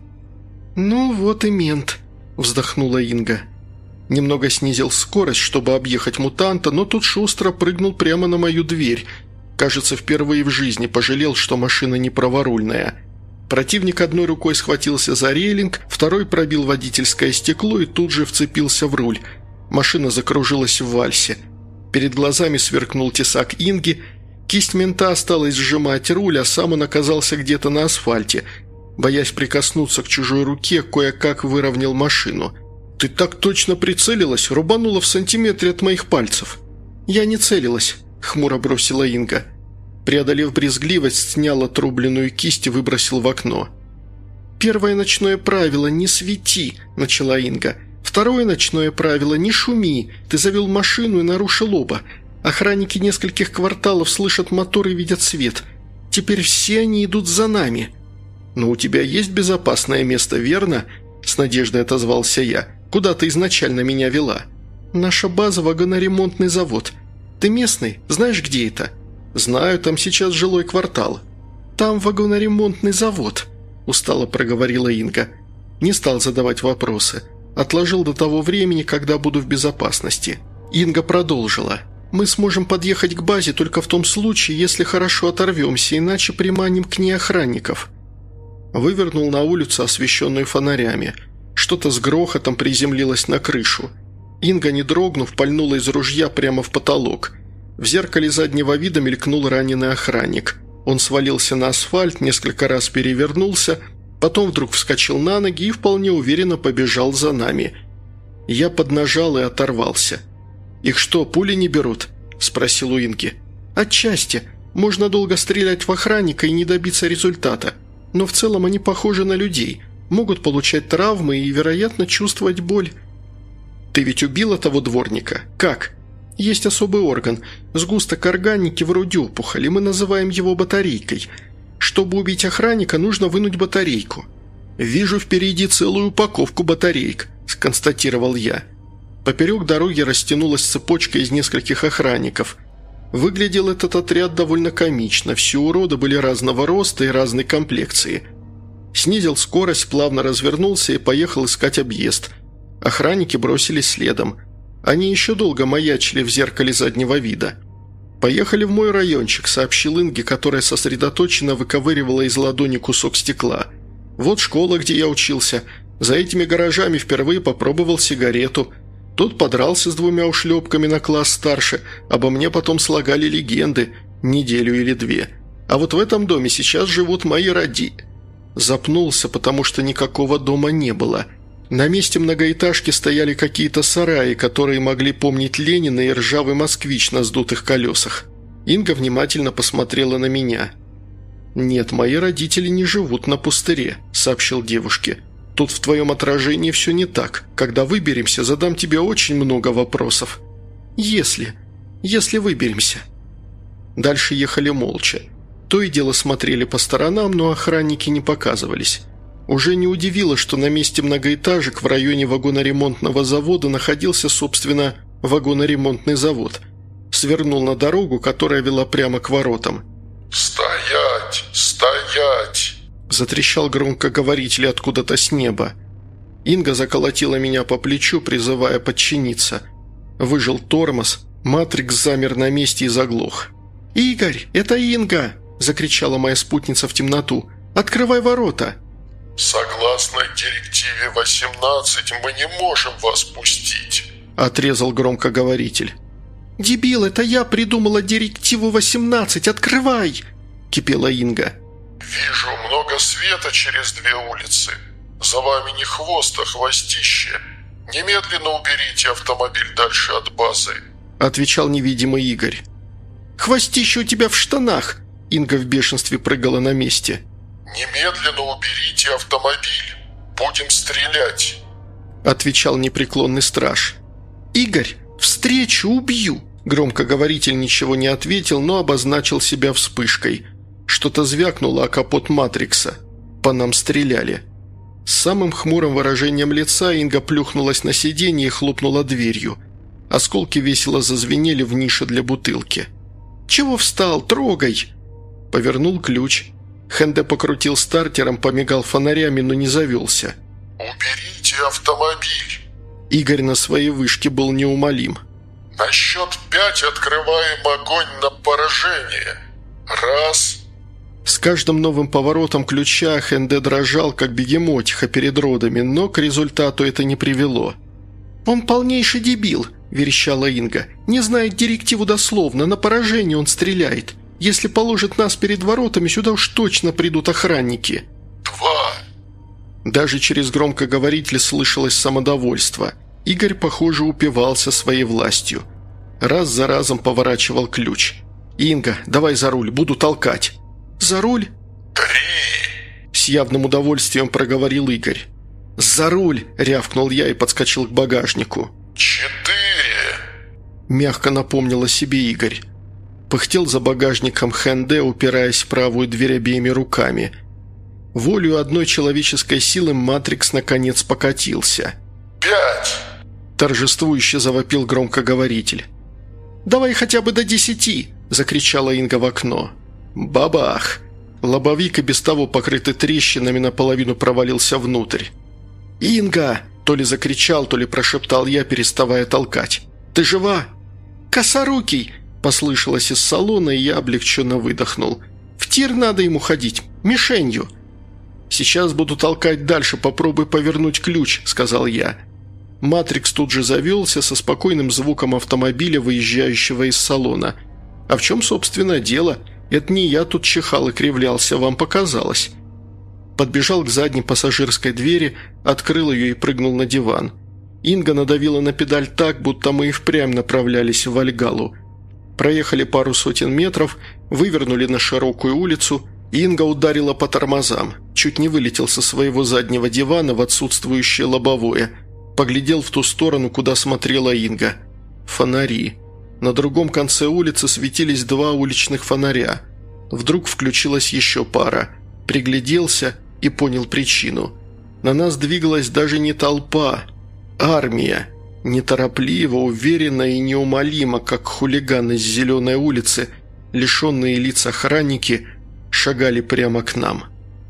«Ну вот и мент», – вздохнула Инга. Немного снизил скорость, чтобы объехать мутанта, но тут шустро прыгнул прямо на мою дверь. Кажется, впервые в жизни пожалел, что машина не праворульная. Противник одной рукой схватился за рейлинг, второй пробил водительское стекло и тут же вцепился в руль. Машина закружилась в вальсе. Перед глазами сверкнул тесак Инги. Кисть мента осталась сжимать руль, а сам он оказался где-то на асфальте. Боясь прикоснуться к чужой руке, кое-как выровнял машину. «Ты так точно прицелилась, рубанула в сантиметре от моих пальцев». «Я не целилась», – хмуро бросила Инга. Преодолев брезгливость, снял отрубленную кисть и выбросил в окно. «Первое ночное правило – не свети», – начала Инга. «Второе ночное правило – не шуми. Ты завел машину и нарушил оба. Охранники нескольких кварталов слышат мотор и видят свет. Теперь все они идут за нами». «Но у тебя есть безопасное место, верно?» – с надеждой отозвался я. «Куда ты изначально меня вела?» «Наша база – вагоноремонтный завод. Ты местный? Знаешь, где это?» «Знаю, там сейчас жилой квартал». «Там вагоноремонтный завод», – устало проговорила Инга. Не стал задавать вопросы. Отложил до того времени, когда буду в безопасности. Инга продолжила. «Мы сможем подъехать к базе только в том случае, если хорошо оторвемся, иначе приманим к ней охранников». Вывернул на улицу, освещенную фонарями. Что-то с грохотом приземлилось на крышу. Инга, не дрогнув, пальнула из ружья прямо в потолок. В зеркале заднего вида мелькнул раненый охранник. Он свалился на асфальт, несколько раз перевернулся, потом вдруг вскочил на ноги и вполне уверенно побежал за нами. Я поднажал и оторвался. «Их что, пули не берут?» – спросил у Инги. «Отчасти. Можно долго стрелять в охранника и не добиться результата. Но в целом они похожи на людей, могут получать травмы и, вероятно, чувствовать боль». «Ты ведь убила того дворника? Как?» «Есть особый орган, сгусток органики вроде опухоли, мы называем его батарейкой. Чтобы убить охранника, нужно вынуть батарейку». «Вижу впереди целую упаковку батареек», – сконстатировал я. Поперек дороги растянулась цепочка из нескольких охранников. Выглядел этот отряд довольно комично, все уроды были разного роста и разной комплекции. Снизил скорость, плавно развернулся и поехал искать объезд. Охранники бросились следом. Они еще долго маячили в зеркале заднего вида. «Поехали в мой райончик», – сообщил Инге, которая сосредоточенно выковыривала из ладони кусок стекла. «Вот школа, где я учился. За этими гаражами впервые попробовал сигарету. Тут подрался с 2 ушлепками на класс старше, обо мне потом слагали легенды, неделю или 2. А вот в этом доме сейчас живут мои Запнулся, потому что никакого дома не было. На месте многоэтажки стояли какие-то сараи, которые могли помнить Ленина и ржавый москвич на сдутых колесах. Инга внимательно посмотрела на меня. «Нет, мои родители не живут на пустыре», – сообщил девушке. «Тут в твоем отражении все не так. Когда выберемся, задам тебе очень много вопросов». «Если выберемся». Дальше ехали молча. То и дело смотрели по сторонам, но охранники не показывались. Уже не удивило, что на месте многоэтажек в районе вагоноремонтного завода находился, собственно, вагоноремонтный завод. Свернул на дорогу, которая вела прямо к воротам. «Стоять! Стоять!» Затрещал громкоговоритель откуда-то с неба. Инга заколотила меня по плечу, призывая подчиниться. Выжал тормоз, Матрикс замер на месте и заглох. «Игорь, это Инга!» – закричала моя спутница в темноту. «Открывай ворота!» «Согласно директиве 18 мы не можем вас пустить», – отрезал громкоговоритель. «Дебил, это я придумала директиву 18, открывай!» – кипела Инга. «Вижу много света через 2 улицы. За вами не хвост, а хвостище. Немедленно уберите автомобиль дальше от базы», – отвечал невидимый Игорь. «Хвостище у тебя в штанах!» – Инга в бешенстве прыгала на месте. «Немедленно уберите автомобиль. Будем стрелять», – отвечал непреклонный страж. «Игорь, встречу убью!» Громкоговоритель ничего не ответил, но обозначил себя вспышкой. Что-то звякнуло о капот Матрикса. По нам стреляли. С самым хмурым выражением лица Инга плюхнулась на сиденье и хлопнула дверью. Осколки весело зазвенели в нише для бутылки. «Чего встал? Трогай!» Повернул ключ. Хенде покрутил стартером, помигал фонарями, но не завелся. «Уберите автомобиль!» Игорь на своей вышке был неумолим. «На счет 5 открываем огонь на поражение. 1». С каждым новым поворотом ключа Хенде дрожал, как бегемотиха перед родами, но к результату это не привело. «Он полнейший дебил», – верещала Инга. «Не знает директиву дословно, на поражение он стреляет. Если положит нас перед воротами, сюда уж точно придут охранники». 2. Даже через громкоговоритель слышалось самодовольство. Игорь, похоже, упивался своей властью. Раз за разом поворачивал ключ. «Инга, давай за руль, буду толкать». «За руль?» 3. С явным удовольствием проговорил Игорь. «За руль!» – рявкнул я и подскочил к багажнику. 4. Мягко напомнил о себе Игорь. Пыхтел за багажником Хенде, упираясь в правую дверь обеими руками. Волею одной человеческой силы Матрикс наконец покатился. 5. Торжествующе завопил громкоговоритель. «Давай хотя бы до 10!» – закричала Инга в окно. Бабах! Лобовик, и без того покрытый трещинами, наполовину провалился внутрь. «Инга!» – то ли закричал, то ли прошептал я, переставая толкать. «Ты жива?» «Косорукий!» – послышалось из салона, и я облегченно выдохнул. «В тир надо ему ходить, мишенью!» «Сейчас буду толкать дальше, попробуй повернуть ключ», – сказал я. Матрикс тут же завелся со спокойным звуком автомобиля, выезжающего из салона. «А в чем, собственно, дело? Это не я тут чихал и кривлялся, вам показалось». Подбежал к задней пассажирской двери, открыл ее и прыгнул на диван. Инга надавила на педаль так, будто мы и впрямь направлялись в Вальгаллу. Проехали пару сотен метров, вывернули на широкую улицу, и Инга ударила по тормозам. Чуть не вылетел со своего заднего дивана в отсутствующее лобовое. Поглядел в ту сторону, куда смотрела Инга. Фонари. На другом конце улицы светились 2 уличных фонаря. Вдруг включилась еще пара. Пригляделся и понял причину. На нас двигалась даже не толпа. Армия. Неторопливо, уверенно и неумолимо, как хулиганы с зеленой улицы, лишенные лиц охранники, шагали прямо к нам.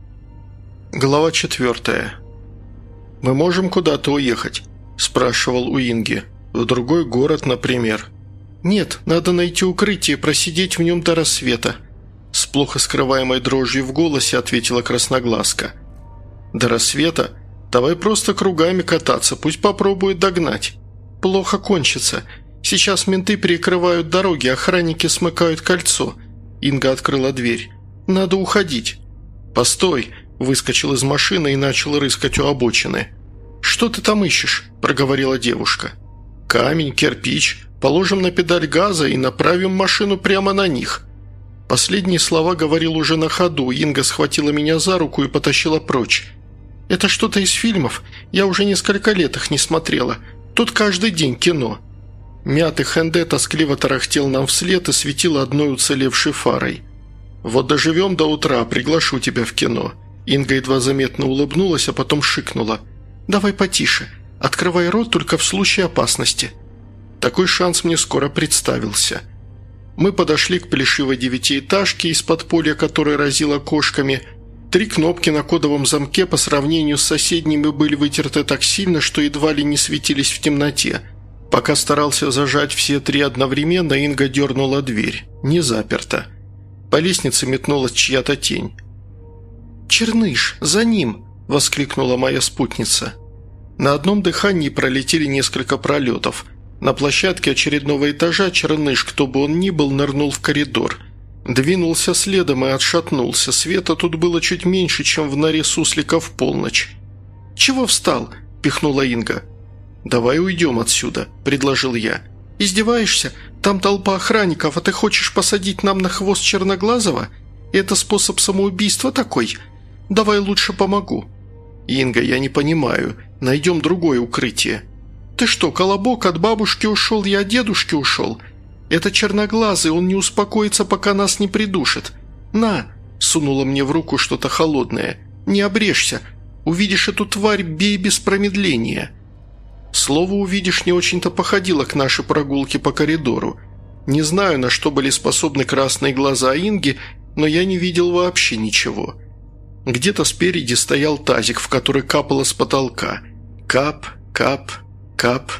Глава 4. «Мы можем куда-то уехать?» – спрашивал у Инги. «В другой город, например». «Нет, надо найти укрытие, просидеть в нем до рассвета», – с плохо скрываемой дрожью в голосе ответила Красноглазка. «До рассвета? Давай просто кругами кататься, пусть попробует догнать. Плохо кончится. Сейчас менты перекрывают дороги, охранники смыкают кольцо». Инга открыла дверь. «Надо уходить». «Постой», – выскочил из машины и начал рыскать у обочины. «Что ты там ищешь?» – проговорила девушка. «Камень, кирпич. Положим на педаль газа и направим машину прямо на них». Последние слова говорил уже на ходу. Инга схватила меня за руку и потащила прочь. «Это что-то из фильмов. Я уже несколько лет их не смотрела. Тут каждый день кино». Мятый Хенде тоскливо тарахтел нам вслед и светил одной уцелевшей фарой. «Вот доживем до утра, приглашу тебя в кино. Инга едва заметно улыбнулась, а потом шикнула. «Давай потише. Открывай рот только в случае опасности». Такой шанс мне скоро представился. Мы подошли к плешивой девятиэтажке, из подполья которой разило кошками. 3 кнопки на кодовом замке по сравнению с соседними были вытерты так сильно, что едва ли не светились в темноте. Пока старался зажать все 3 одновременно, Инга дернула дверь. Не заперта. По лестнице метнулась чья-то тень. «Черныш, за ним!» – воскликнула моя спутница. На одном дыхании пролетели несколько пролетов. На площадке очередного этажа Черныш, кто бы он ни был, нырнул в коридор. Двинулся следом и отшатнулся. Света тут было чуть меньше, чем в норе суслика в полночь. «Чего встал?» – пихнула Инга. «Давай уйдем отсюда», – предложил я. «Издеваешься? Там толпа охранников, а ты хочешь посадить нам на хвост Черноглазого? Это способ самоубийства такой? Давай лучше помогу». «Инга, я не понимаю. Найдем другое укрытие». «Ты что, колобок, от бабушки ушел, я от дедушки ушел? Это Черноглазый, он не успокоится, пока нас не придушит. На!» – сунула мне в руку что-то холодное. «Не обрежься. Увидишь эту тварь, бей без промедления». Слово «увидишь» не очень-то походило к нашей прогулке по коридору. Не знаю, на что были способны красные глаза Инги, но я не видел вообще ничего. Где-то спереди стоял тазик, в который капало с потолка. Кап, кап, кап.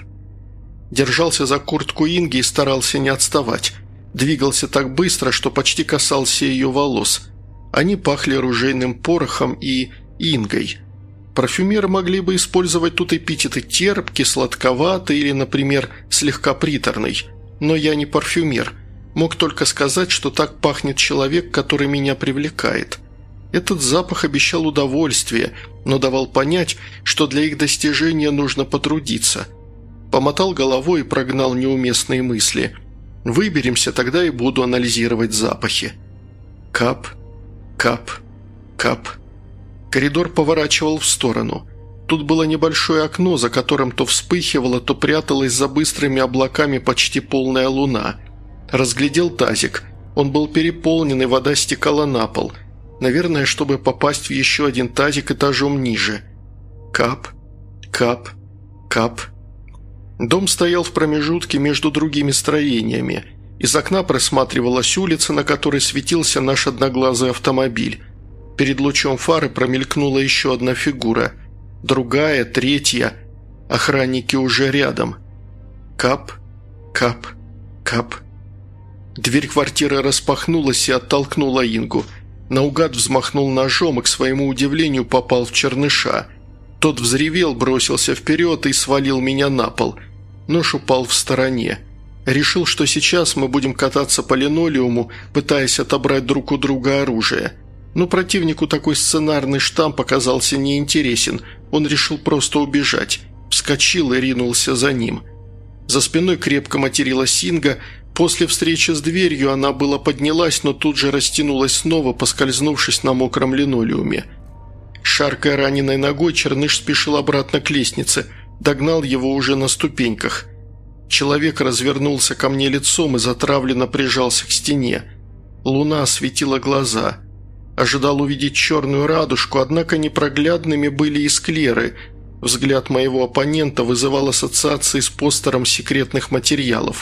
Держался за куртку Инги и старался не отставать. Двигался так быстро, что почти касался ее волос. Они пахли ружейным порохом и Ингой. Парфюмеры могли бы использовать тут эпитеты терпкий, сладковатый или, например, слегка приторный. Но я не парфюмер. Мог только сказать, что так пахнет человек, который меня привлекает. Этот запах обещал удовольствие, но давал понять, что для их достижения нужно потрудиться. Помотал головой и прогнал неуместные мысли. Выберемся, тогда и буду анализировать запахи. Кап, кап, кап. Коридор поворачивал в сторону. Тут было небольшое окно, за которым то вспыхивала, то пряталась за быстрыми облаками почти полная луна. Разглядел тазик. Он был переполнен, и вода стекала на пол. Наверное, чтобы попасть в еще один тазик этажом ниже. Кап, кап, кап. Дом стоял в промежутке между другими строениями. Из окна просматривалась улица, на которой светился наш одноглазый автомобиль. Перед лучом фары промелькнула еще одна фигура. Другая, третья. Охранники уже рядом. Кап, кап, кап. Дверь квартиры распахнулась и оттолкнула Ингу. Наугад взмахнул ножом и, к своему удивлению, попал в Черныша. Тот взревел, бросился вперед и свалил меня на пол. Нож упал в стороне. Решил, что сейчас мы будем кататься по линолеуму, пытаясь отобрать друг у друга оружие. Но противнику такой сценарный штамп оказался неинтересен. Он решил просто убежать. Вскочил и ринулся за ним. За спиной крепко материлась Инга. После встречи с дверью она была поднялась, но тут же растянулась снова, поскользнувшись на мокром линолеуме. Шаркая раненой ногой, Черныш спешил обратно к лестнице. Догнал его уже на ступеньках. Человек развернулся ко мне лицом и затравленно прижался к стене. Луна осветила глаза. Ожидал увидеть черную радужку, однако непроглядными были и склеры. Взгляд моего оппонента вызывал ассоциации с постером секретных материалов.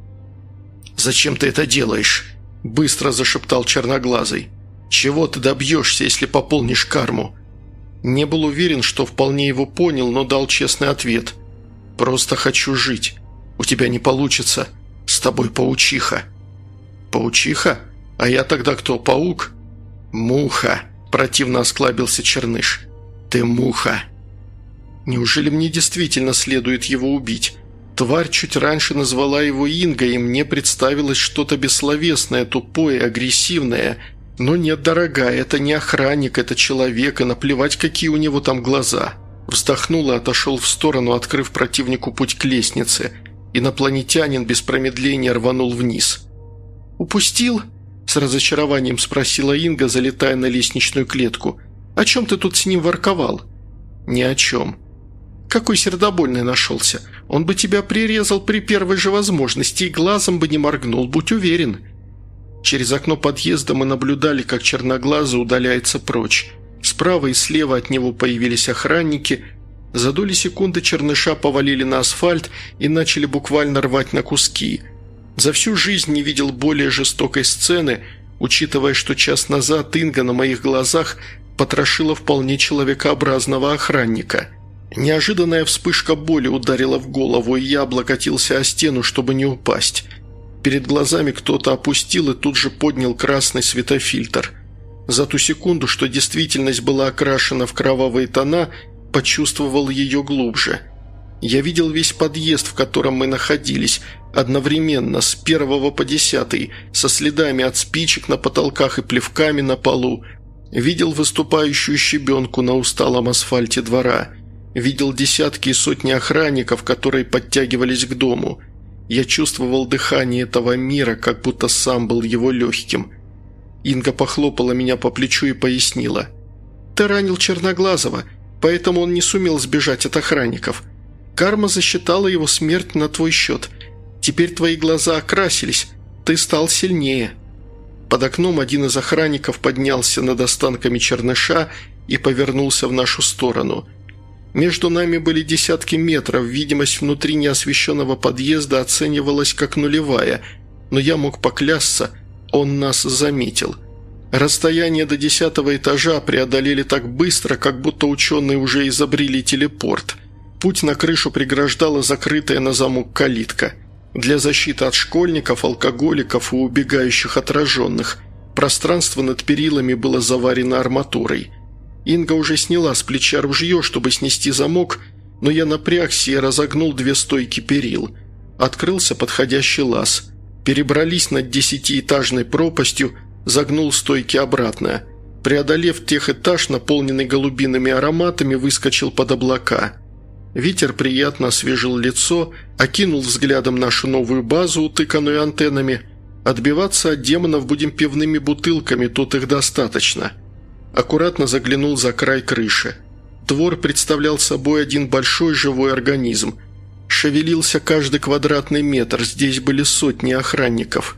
«Зачем ты это делаешь?» – быстро зашептал Черноглазый. «Чего ты добьешься, если пополнишь карму?» Не был уверен, что вполне его понял, но дал честный ответ. «Просто хочу жить. У тебя не получится. С тобой паучиха». «Паучиха? А я тогда кто, паук?» «Муха!» – противно осклабился Черныш. «Ты муха!» Неужели мне действительно следует его убить? Тварь чуть раньше назвала его Ингой, и мне представилось что-то бессловесное, тупое, агрессивное. Но нет, дорогая, это не охранник, это человек, и наплевать, какие у него там глаза. Вздохнул и отошел в сторону, открыв противнику путь к лестнице. Инопланетянин без промедления рванул вниз. «Упустил?» – с разочарованием спросила Инга, залетая на лестничную клетку. «О чем ты тут с ним ворковал?» «Ни о чем». «Какой сердобольный нашелся. Он бы тебя прирезал при первой же возможности и глазом бы не моргнул, будь уверен». Через окно подъезда мы наблюдали, как Черноглазый удаляется прочь. С Справа и слева от него появились охранники. За доли секунды Черныша повалили на асфальт и начали буквально рвать на куски. За всю жизнь не видел более жестокой сцены, учитывая, что час назад Инга на моих глазах потрошила вполне человекообразного охранника. Неожиданная вспышка боли ударила в голову, и я облокотился о стену, чтобы не упасть. Перед глазами кто-то опустил и тут же поднял красный светофильтр. За ту секунду, что действительность была окрашена в кровавые тона, почувствовал ее глубже. Я видел весь подъезд, в котором мы находились, одновременно, с 1 по 10, со следами от спичек на потолках и плевками на полу. Видел выступающую щебенку на усталом асфальте двора. Видел десятки и сотни охранников, которые подтягивались к дому. Я чувствовал дыхание этого мира, как будто сам был его легким. Инга похлопала меня по плечу и пояснила. «Ты ранил Черноглазого, поэтому он не сумел сбежать от охранников. Карма засчитала его смерть на твой счет. Теперь твои глаза окрасились, ты стал сильнее». Под окном один из охранников поднялся над останками Черныша и повернулся в нашу сторону. Между нами были десятки метров, видимость внутри неосвещенного подъезда оценивалась как нулевая, но я мог поклясться, он нас заметил. Расстояние до 10-го этажа преодолели так быстро, как будто ученые уже изобрели телепорт. Путь на крышу преграждала закрытая на замок калитка. Для защиты от школьников, алкоголиков и убегающих отраженных пространство над перилами было заварено арматурой. Инга уже сняла с плеча ружье, чтобы снести замок, но я напрягся и разогнул 2 стойки перил. Открылся подходящий лаз. Перебрались над 10-этажной пропастью, загнул стойки обратно. Преодолев техэтаж, наполненный голубиными ароматами, выскочил под облака. Ветер приятно освежил лицо, окинул взглядом нашу новую базу, утыканную антеннами. Отбиваться от демонов будем пивными бутылками, тут их достаточно. Аккуратно заглянул за край крыши. Двор представлял собой один большой живой организм. Шевелился каждый квадратный метр, здесь были сотни охранников.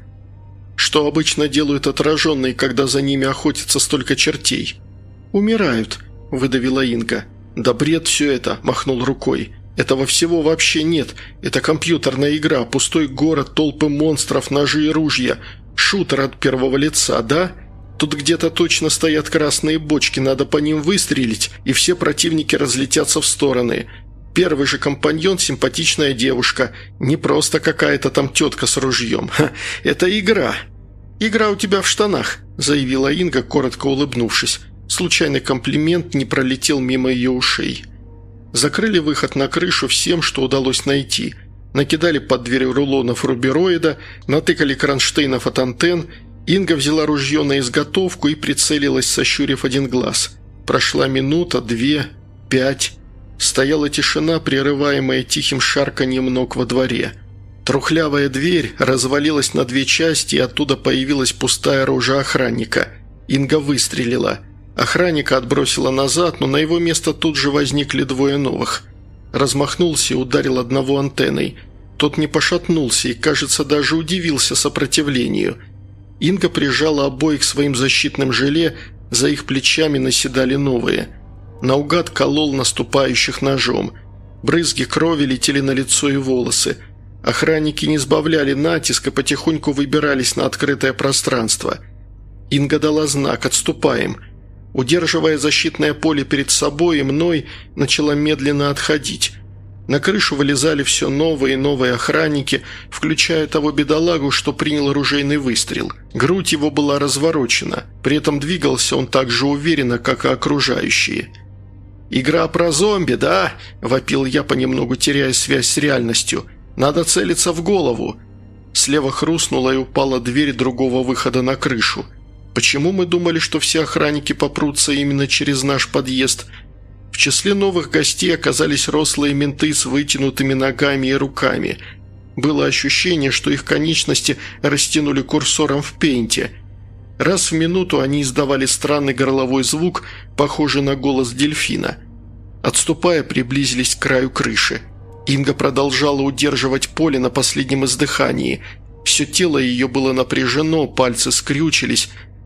Что обычно делают отраженные, когда за ними охотятся столько чертей? «Умирают», – выдавила Инга. «Да бред все это», – махнул рукой. «Этого всего вообще нет. Это компьютерная игра, пустой город, толпы монстров, ножи и ружья. Шутер от первого лица, да? Тут где-то точно стоят красные бочки, надо по ним выстрелить, и все противники разлетятся в стороны. Первый же компаньон – симпатичная девушка, не просто какая-то там тетка с ружьем. Ха, это игра». «Игра у тебя в штанах», – заявила Инга, коротко улыбнувшись. Случайный комплимент не пролетел мимо ее ушей. Закрыли выход на крышу всем, что удалось найти. Накидали под дверь рулонов рубероида, натыкали кронштейнов от антенн. Инга взяла ружье на изготовку и прицелилась, сощурив один глаз. Прошла минута, 2, 5. Стояла тишина, прерываемая тихим шарканьем ног во дворе. Трухлявая дверь развалилась на 2 части, и оттуда появилась пустая рожа охранника. Инга выстрелила. Охранника отбросила назад, но на его место тут же возникли 2 новых. Размахнулся и ударил одного антенной. Тот не пошатнулся и, кажется, даже удивился сопротивлению. Инга прижала обоих своим защитным желе, за их плечами наседали новые. Наугад колол наступающих ножом. Брызги крови летели на лицо и волосы. Охранники не сбавляли натиск и потихоньку выбирались на открытое пространство. Инга дала знак «Отступаем». Удерживая защитное поле перед собой и мной, начала медленно отходить. На крышу вылезали все новые и новые охранники, включая того бедолагу, что принял оружейный выстрел. Грудь его была разворочена, при этом двигался он так же уверенно, как и окружающие. «Игра про зомби, да?» – вопил я, понемногу теряя связь с реальностью. «Надо целиться в голову». Слева хрустнула и упала дверь другого выхода на крышу. Почему мы думали, что все охранники попрутся именно через наш подъезд? В числе новых гостей оказались рослые менты с вытянутыми ногами и руками. Было ощущение, что их конечности растянули курсором в пейнте. Раз в минуту они издавали странный горловой звук, похожий на голос дельфина. Отступая, приблизились к краю крыши. Инга продолжала удерживать поле на последнем издыхании. Все тело ее было напряжено, пальцы скрючились.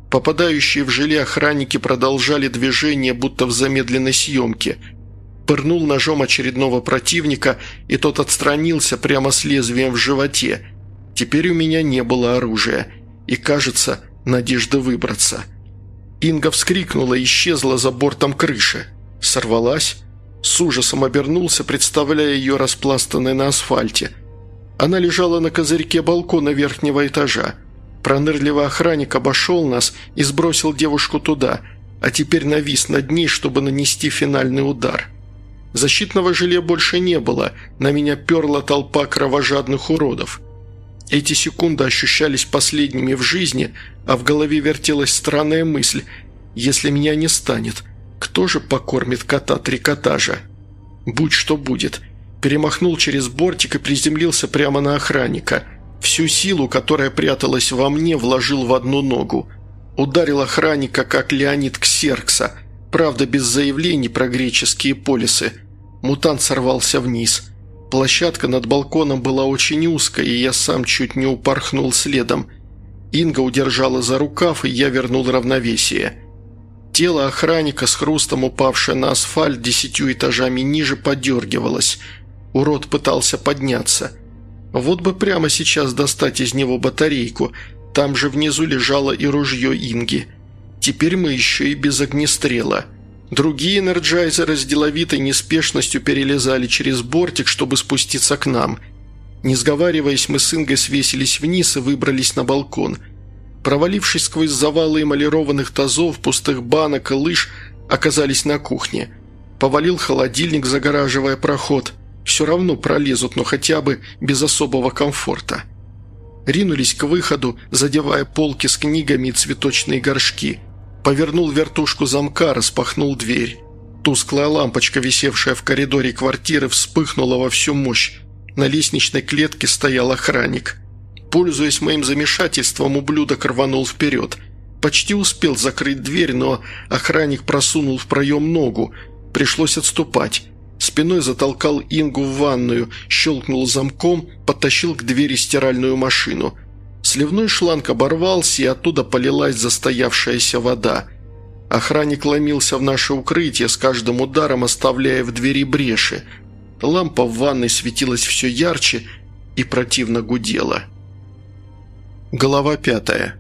Попадающие в желе охранники продолжали движение, будто в замедленной съемке. Пырнул ножом очередного противника, и тот отстранился прямо с лезвием в животе. Теперь у меня не было оружия, и, кажется, надежды выбраться. Инга вскрикнула и исчезла за бортом крыши. Сорвалась. С ужасом обернулся, представляя ее распластанной на асфальте. Она лежала на козырьке балкона верхнего этажа. Пронырливый охранник обошел нас и сбросил девушку туда, а теперь навис над ней, чтобы нанести финальный удар. Защитного желе больше не было, на меня перла толпа кровожадных уродов. Эти секунды ощущались последними в жизни, а в голове вертелась странная мысль: если меня не станет, кто же покормит кота трикотажа? Будь что будет. Перемахнул через бортик и приземлился прямо на охранника. Всю силу, которая пряталась во мне, вложил в одну ногу. Ударил охранника, как Леонид Ксеркса, правда без заявлений про греческие полисы. Мутант сорвался вниз. Площадка над балконом была очень узкая, и я сам чуть не упорхнул следом. Инга удержала за рукав, и я вернул равновесие. Тело охранника, с хрустом упавшее на асфальт 10 этажами ниже, подергивалось. Урод пытался подняться. Вот бы прямо сейчас достать из него батарейку. Там же внизу лежало и ружье Инги. Теперь мы еще и без огнестрела. Другие энерджайзеры с деловитой неспешностью перелезали через бортик, чтобы спуститься к нам. Не сговариваясь, мы с Ингой свесились вниз и выбрались на балкон. Провалившись сквозь завалы эмалированных тазов, пустых банок и лыж, оказались на кухне. Повалил холодильник, загораживая проход. Все равно пролезут, но хотя бы без особого комфорта. Ринулись к выходу, задевая полки с книгами и цветочные горшки. Повернул вертушку замка, распахнул дверь. Тусклая лампочка, висевшая в коридоре квартиры, вспыхнула во всю мощь. На лестничной клетке стоял охранник. Пользуясь моим замешательством, ублюдок рванул вперед. Почти успел закрыть дверь, но охранник просунул в проем ногу. Пришлось отступать. Спиной затолкал Ингу в ванную, щелкнул замком, подтащил к двери стиральную машину. Сливной шланг оборвался, и оттуда полилась застоявшаяся вода. Охранник ломился в наше укрытие, с каждым ударом оставляя в двери бреши. Лампа в ванной светилась все ярче и противно гудела. Глава 5.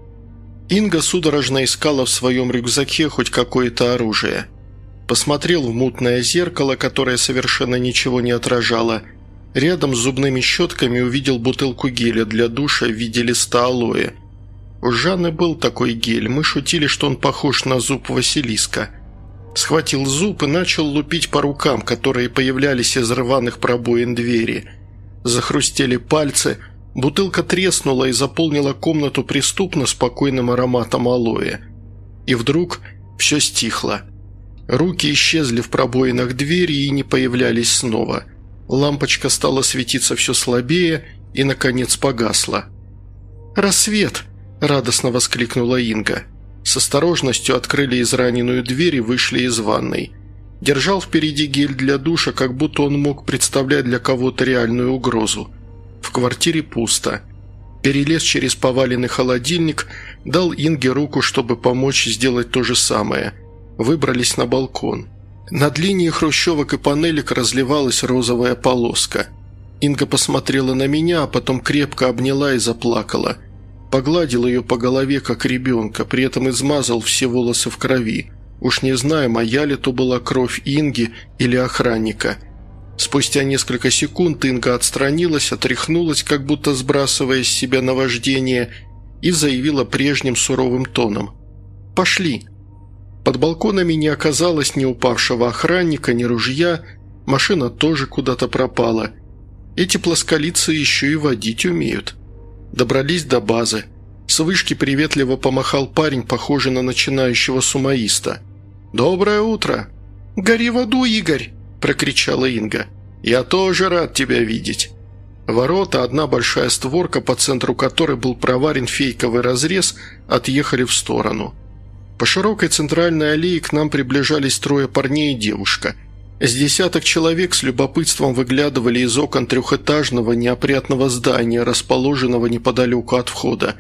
Инга судорожно искала в своем рюкзаке хоть какое-то оружие. Посмотрел в мутное зеркало, которое совершенно ничего не отражало. Рядом с зубными щетками увидел бутылку геля для душа в виде листа алоэ. У Жанны был такой гель, мы шутили, что он похож на зуб Василиска. Схватил зуб и начал лупить по рукам, которые появлялись из рваных пробоин двери. Захрустели пальцы, бутылка треснула и заполнила комнату преступно спокойным ароматом алоэ. И вдруг все стихло. Руки исчезли в пробоинах двери и не появлялись снова. Лампочка стала светиться все слабее и, наконец, погасла. «Рассвет!» – радостно воскликнула Инга. С осторожностью открыли израненную дверь и вышли из ванной. Держал впереди гель для душа, как будто он мог представлять для кого-то реальную угрозу. В квартире пусто. Перелез через поваленный холодильник, дал Инге руку, чтобы помочь сделать то же самое. Выбрались на балкон. Над линией хрущевок и панелек разливалась розовая полоска. Инга посмотрела на меня, а потом крепко обняла и заплакала. Погладил ее по голове, как ребенка, при этом измазал все волосы в крови. Уж не знаю, моя ли то была кровь Инги или охранника. Спустя несколько секунд Инга отстранилась, отряхнулась, как будто сбрасывая с себя наваждение, и заявила прежним суровым тоном: «Пошли». Под балконами не оказалось ни упавшего охранника, ни ружья, машина тоже куда-то пропала. Эти плосколицы еще и водить умеют. Добрались до базы. С вышки приветливо помахал парень, похожий на начинающего сумоиста. «Доброе утро!» «Гори в аду, Игорь!» – прокричала Инга. «Я тоже рад тебя видеть!» Ворота, одна большая створка, по центру которой был проварен фейковый разрез, отъехали в сторону. По широкой центральной аллее к нам приближались 3 парней и девушка. С десяток человек с любопытством выглядывали из окон 3-этажного неопрятного здания, расположенного неподалеку от входа.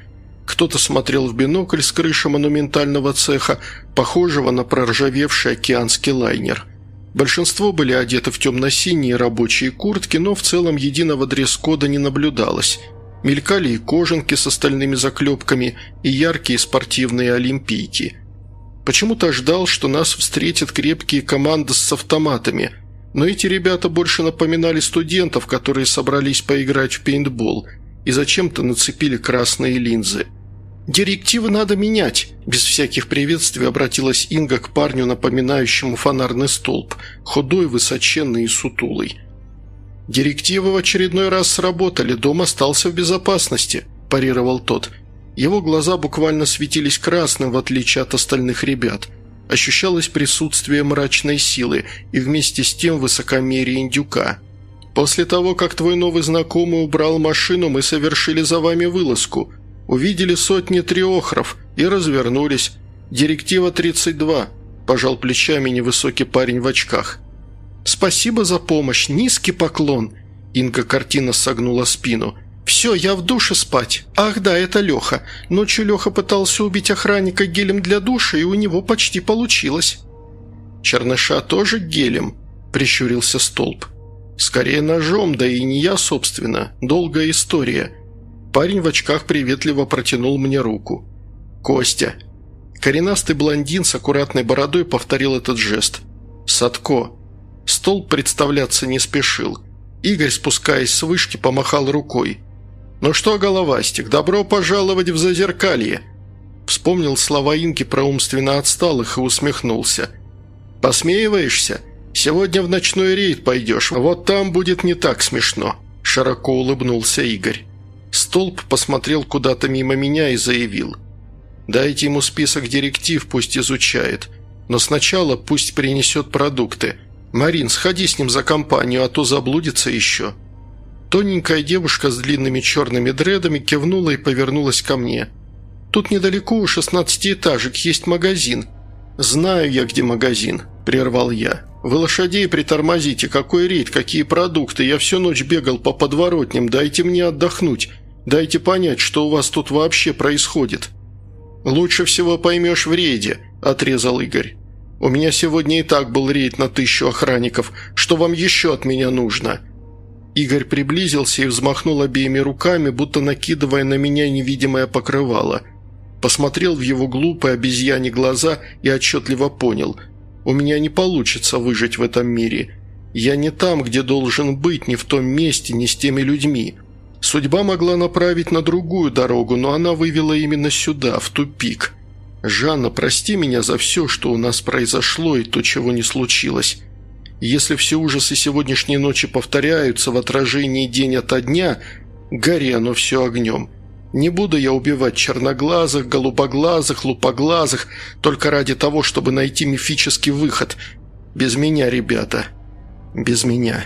Кто-то смотрел в бинокль с крыши монументального цеха, похожего на проржавевший океанский лайнер. Большинство были одеты в темно-синие рабочие куртки, но в целом единого дресс-кода не наблюдалось. Мелькали и кожанки с остальными заклепками, и яркие спортивные олимпийки. Почему-то ждал, что нас встретят крепкие команды с автоматами, но эти ребята больше напоминали студентов, которые собрались поиграть в пейнтбол, и зачем-то нацепили красные линзы. «Директивы надо менять!» – без всяких приветствий обратилась Инга к парню, напоминающему фонарный столб, худой, высоченный и сутулый. «Директивы в очередной раз сработали, дом остался в безопасности», – парировал тот. Его глаза буквально светились красным, в отличие от остальных ребят. Ощущалось присутствие мрачной силы и вместе с тем высокомерие индюка. «После того, как твой новый знакомый убрал машину, мы совершили за вами вылазку. Увидели сотни триохров и развернулись. Директива 32», – пожал плечами невысокий парень в очках. «Спасибо за помощь, низкий поклон!» Инга картинно согнула спину. «Все, я в душе спать. Ах да, это Леха. Ночью Леха пытался убить охранника гелем для душа, и у него почти получилось». «Черныша тоже гелем?» – прищурился Столб. «Скорее ножом, да и не я, собственно. Долгая история». Парень в очках приветливо протянул мне руку. «Костя». Коренастый блондин с аккуратной бородой повторил этот жест. «Садко». Столб представляться не спешил. Игорь, спускаясь с вышки, помахал рукой. «Ну что, головастик, добро пожаловать в Зазеркалье!» Вспомнил слова Инги про умственно отсталых и усмехнулся. «Посмеиваешься? Сегодня в ночной рейд пойдешь, вот там будет не так смешно», – широко улыбнулся Игорь. Столб посмотрел куда-то мимо меня и заявил. «Дайте ему список директив, пусть изучает, но сначала пусть принесет продукты. Марин, сходи с ним за компанию, а то заблудится еще». Тоненькая девушка с длинными черными дредами кивнула и повернулась ко мне. «Тут недалеко у 16-этажек есть магазин». «Знаю я, где магазин», – прервал я. «Вы лошадей притормозите, какой рейд, какие продукты, я всю ночь бегал по подворотням, дайте мне отдохнуть, дайте понять, что у вас тут вообще происходит». «Лучше всего поймешь в рейде», – отрезал Игорь. «У меня сегодня и так был рейд на 1000 охранников, что вам еще от меня нужно?» Игорь приблизился и взмахнул обеими руками, будто накидывая на меня невидимое покрывало. Посмотрел в его глупые обезьяне глаза и отчетливо понял – у меня не получится выжить в этом мире. Я не там, где должен быть, не в том месте, не с теми людьми. Судьба могла направить на другую дорогу, но она вывела именно сюда, в тупик. Жанна, прости меня за все, что у нас произошло и то, чего не случилось. Если все ужасы сегодняшней ночи повторяются в отражении день ото дня, гори оно все огнем. Не буду я убивать черноглазых, голубоглазых, лупоглазых только ради того, чтобы найти мифический выход. Без меня, ребята. Без меня».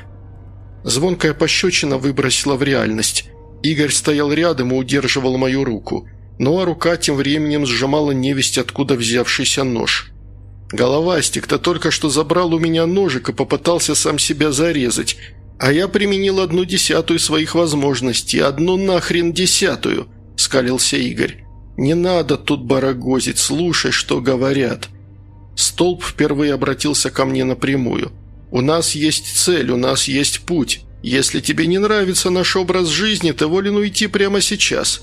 Звонкая пощечина выбросила в реальность. Игорь стоял рядом и удерживал мою руку. Ну а рука тем временем сжимала невесть откуда взявшийся нож. «Головастик, ты только что забрал у меня ножик и попытался сам себя зарезать. А я применил 1/10 своих возможностей, 1/10, – скалился Игорь. «Не надо тут барагозить, слушай, что говорят». Столб впервые обратился ко мне напрямую. «У нас есть цель, у нас есть путь. Если тебе не нравится наш образ жизни, ты волен уйти прямо сейчас».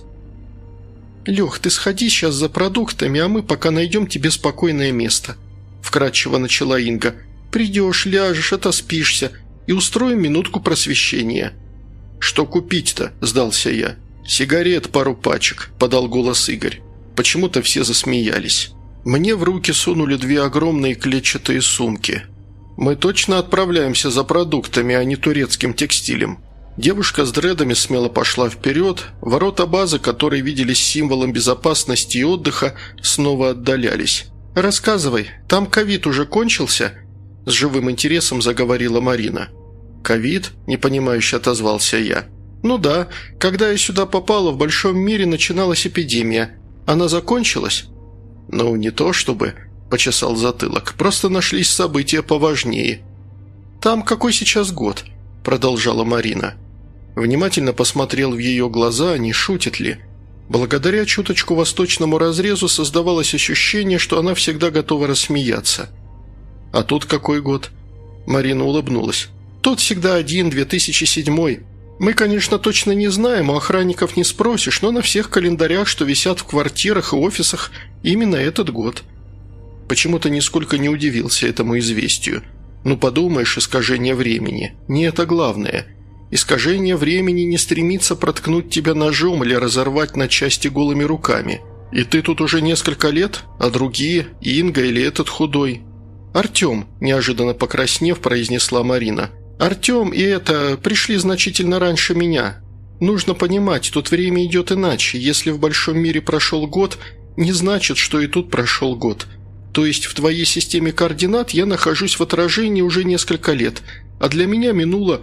«Лех, ты сходи сейчас за продуктами, а мы пока найдем тебе спокойное место», – вкратчиво начала Инга. «Придешь, ляжешь, отоспишься и устроим минутку просвещения». «Что купить-то?» – сдался я. «Сигарет пару пачек», – подал голос Игорь. Почему-то все засмеялись. Мне в руки сунули 2 огромные клетчатые сумки. «Мы точно отправляемся за продуктами, а не турецким текстилем». Девушка с дредами смело пошла вперед. Ворота базы, которые виделись символом безопасности и отдыха, снова отдалялись. «Рассказывай, там ковид уже кончился?» – с живым интересом заговорила Марина. «Ковид?» – непонимающе отозвался я. «Ну да, когда я сюда попала, в большом мире начиналась эпидемия. Она закончилась?» «Ну, не то чтобы», – почесал затылок, – «просто нашлись события поважнее». «Там какой сейчас год?» – продолжала Марина. Внимательно посмотрел в ее глаза, не шутит ли. Благодаря чуточку восточному разрезу создавалось ощущение, что она всегда готова рассмеяться. «А тут какой год?» Марина улыбнулась. «Тот всегда один, 2007. Мы, конечно, точно не знаем, у охранников не спросишь, но на всех календарях, что висят в квартирах и офисах, именно этот год». Почему-то нисколько не удивился этому известию. Ну, подумаешь, искажение времени. Не это главное. Искажение времени не стремится проткнуть тебя ножом или разорвать на части голыми руками. И ты тут уже несколько лет, а другие, Инга или этот худой. «Артем», – неожиданно покраснев, произнесла Марина. «Артем и это пришли значительно раньше меня. Нужно понимать, тут время идет иначе. Если в большом мире прошел год, не значит, что и тут прошел год. То есть в твоей системе координат я нахожусь в отражении уже несколько лет, а для меня минуло,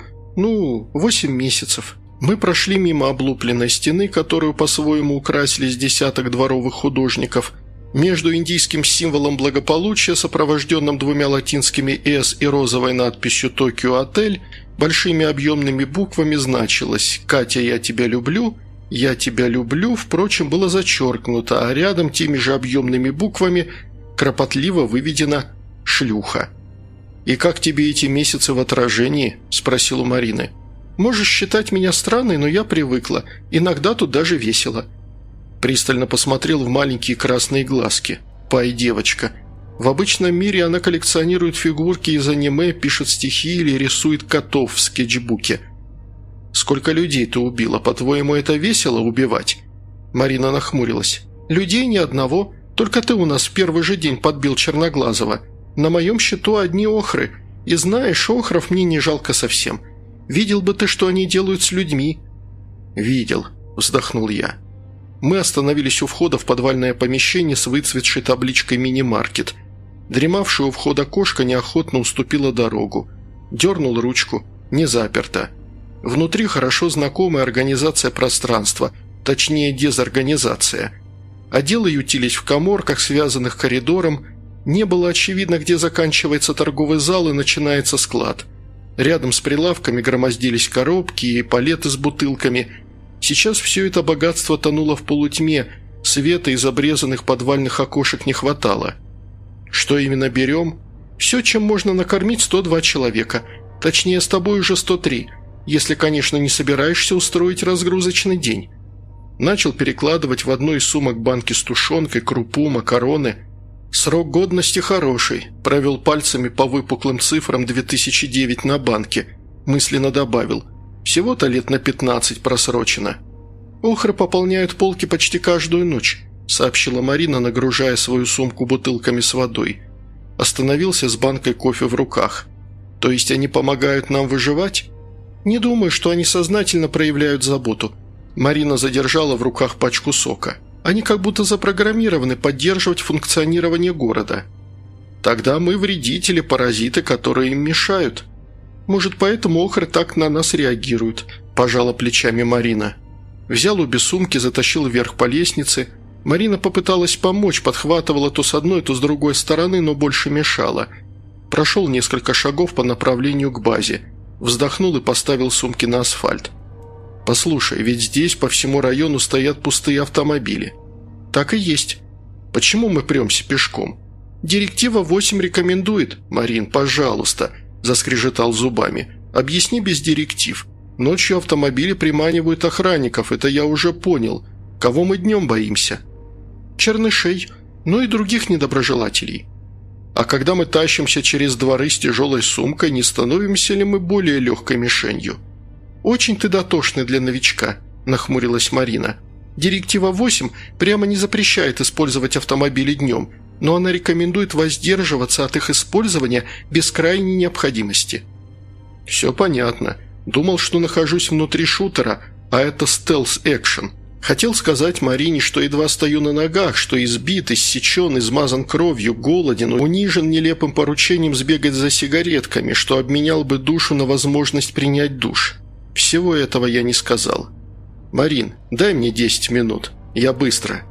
8 месяцев. Мы прошли мимо облупленной стены, которую по-своему украсили с десяток дворовых художников. Между индийским символом благополучия, сопровожденным 2 латинскими «С» и розовой надписью «Токио Отель», большими объемными буквами значилось «Катя, я тебя люблю», «Я тебя люблю», впрочем, было зачеркнуто, а рядом теми же объемными буквами кропотливо выведено «Шлюха». «И как тебе эти месяцы в отражении?» – спросил у Марины. «Можешь считать меня странной, но я привыкла. Иногда тут даже весело». Пристально посмотрел в маленькие красные глазки. «Пай, девочка». В обычном мире она коллекционирует фигурки из аниме, пишет стихи или рисует котов в скетчбуке. «Сколько людей ты убила? По-твоему, это весело убивать?» Марина нахмурилась. «Людей ни одного. Только ты у нас в первый же день подбил Черноглазого. На моем счету одни охры. И знаешь, охров мне не жалко совсем. Видел бы ты, что они делают с людьми». «Видел», – вздохнул я. Мы остановились у входа в подвальное помещение с выцветшей табличкой «Мини-маркет». Дремавшая у входа кошка неохотно уступила дорогу. Дернул ручку. Не заперто. Внутри хорошо знакомая организация пространства, точнее дезорганизация. Отделы ютились в каморках, связанных коридором. Не было очевидно, где заканчивается торговый зал и начинается склад. Рядом с прилавками громоздились коробки и палеты с бутылками. Сейчас все это богатство тонуло в полутьме, света из обрезанных подвальных окошек не хватало. Что именно берем? Все, чем можно накормить 102 человека. Точнее, с тобой уже 103, если, конечно, не собираешься устроить разгрузочный день. Начал перекладывать в одну из сумок банки с тушенкой, крупу, макароны. Срок годности хороший. Провел пальцами по выпуклым цифрам 2009 на банке. Мысленно добавил. Всего-то лет на 15 просрочено. «Охры пополняют полки почти каждую ночь», – сообщила Марина, нагружая свою сумку бутылками с водой. Остановился с банкой кофе в руках. «То есть они помогают нам выживать?» «Не думаю, что они сознательно проявляют заботу». Марина задержала в руках пачку сока. «Они как будто запрограммированы поддерживать функционирование города». «Тогда мы вредители, паразиты, которые им мешают». «Может, поэтому охры так на нас реагируют», – пожала плечами Марина. Взял обе сумки, затащил вверх по лестнице. Марина попыталась помочь, подхватывала то с одной, то с другой стороны, но больше мешала. Прошел несколько шагов по направлению к базе. Вздохнул и поставил сумки на асфальт. «Послушай, ведь здесь по всему району стоят пустые автомобили». «Так и есть. Почему мы премся пешком?» «Директива 8 рекомендует». «Марин, пожалуйста», – заскрежетал зубами. «Объясни без директив. Ночью автомобили приманивают охранников, это я уже понял. Кого мы днем боимся?» «Чернышей, ну и других недоброжелателей». «А когда мы тащимся через дворы с тяжелой сумкой, не становимся ли мы более легкой мишенью?» «Очень ты дотошный для новичка», – нахмурилась Марина. «Директива 8 прямо не запрещает использовать автомобили днем, но она рекомендует воздерживаться от их использования без крайней необходимости». «Все понятно. Думал, что нахожусь внутри шутера, а это стелс-экшен. Хотел сказать Марине, что едва стою на ногах, что избит, иссечен, измазан кровью, голоден, унижен нелепым поручением сбегать за сигаретками, что обменял бы душу на возможность принять душ. Всего этого я не сказал. Марин, дай мне 10 минут. Я быстро».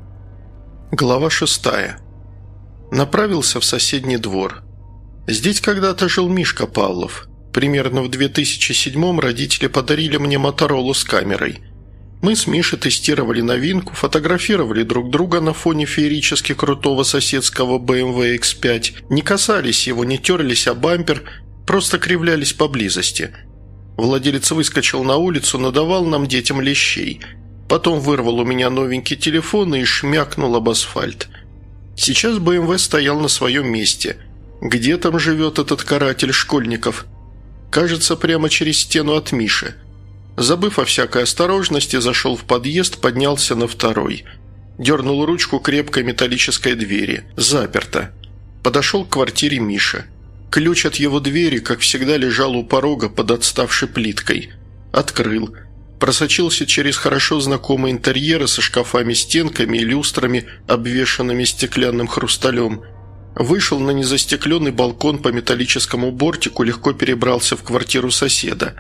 Глава 6. Направился в соседний двор. Здесь когда-то жил Мишка Павлов. Примерно в 2007-м родители подарили мне Моторолу с камерой. Мы с Мишей тестировали новинку, фотографировали друг друга на фоне феерически крутого соседского BMW X5, не касались его, не терлись о бампер, просто кривлялись поблизости. Владелец выскочил на улицу, надавал нам детям лещей. Потом вырвал у меня новенький телефон и шмякнул об асфальт. Сейчас BMW стоял на своем месте. Где там живет этот каратель школьников? Кажется, прямо через стену от Миши. Забыв о всякой осторожности, зашел в подъезд, поднялся на второй. Дернул ручку крепкой металлической двери. Заперто. Подошел к квартире Миши. Ключ от его двери, как всегда, лежал у порога под отставшей плиткой. Открыл. Просочился через хорошо знакомые интерьеры со шкафами-стенками и люстрами, обвешанными стеклянным хрусталем. Вышел на незастекленный балкон по металлическому бортику, легко перебрался в квартиру соседа.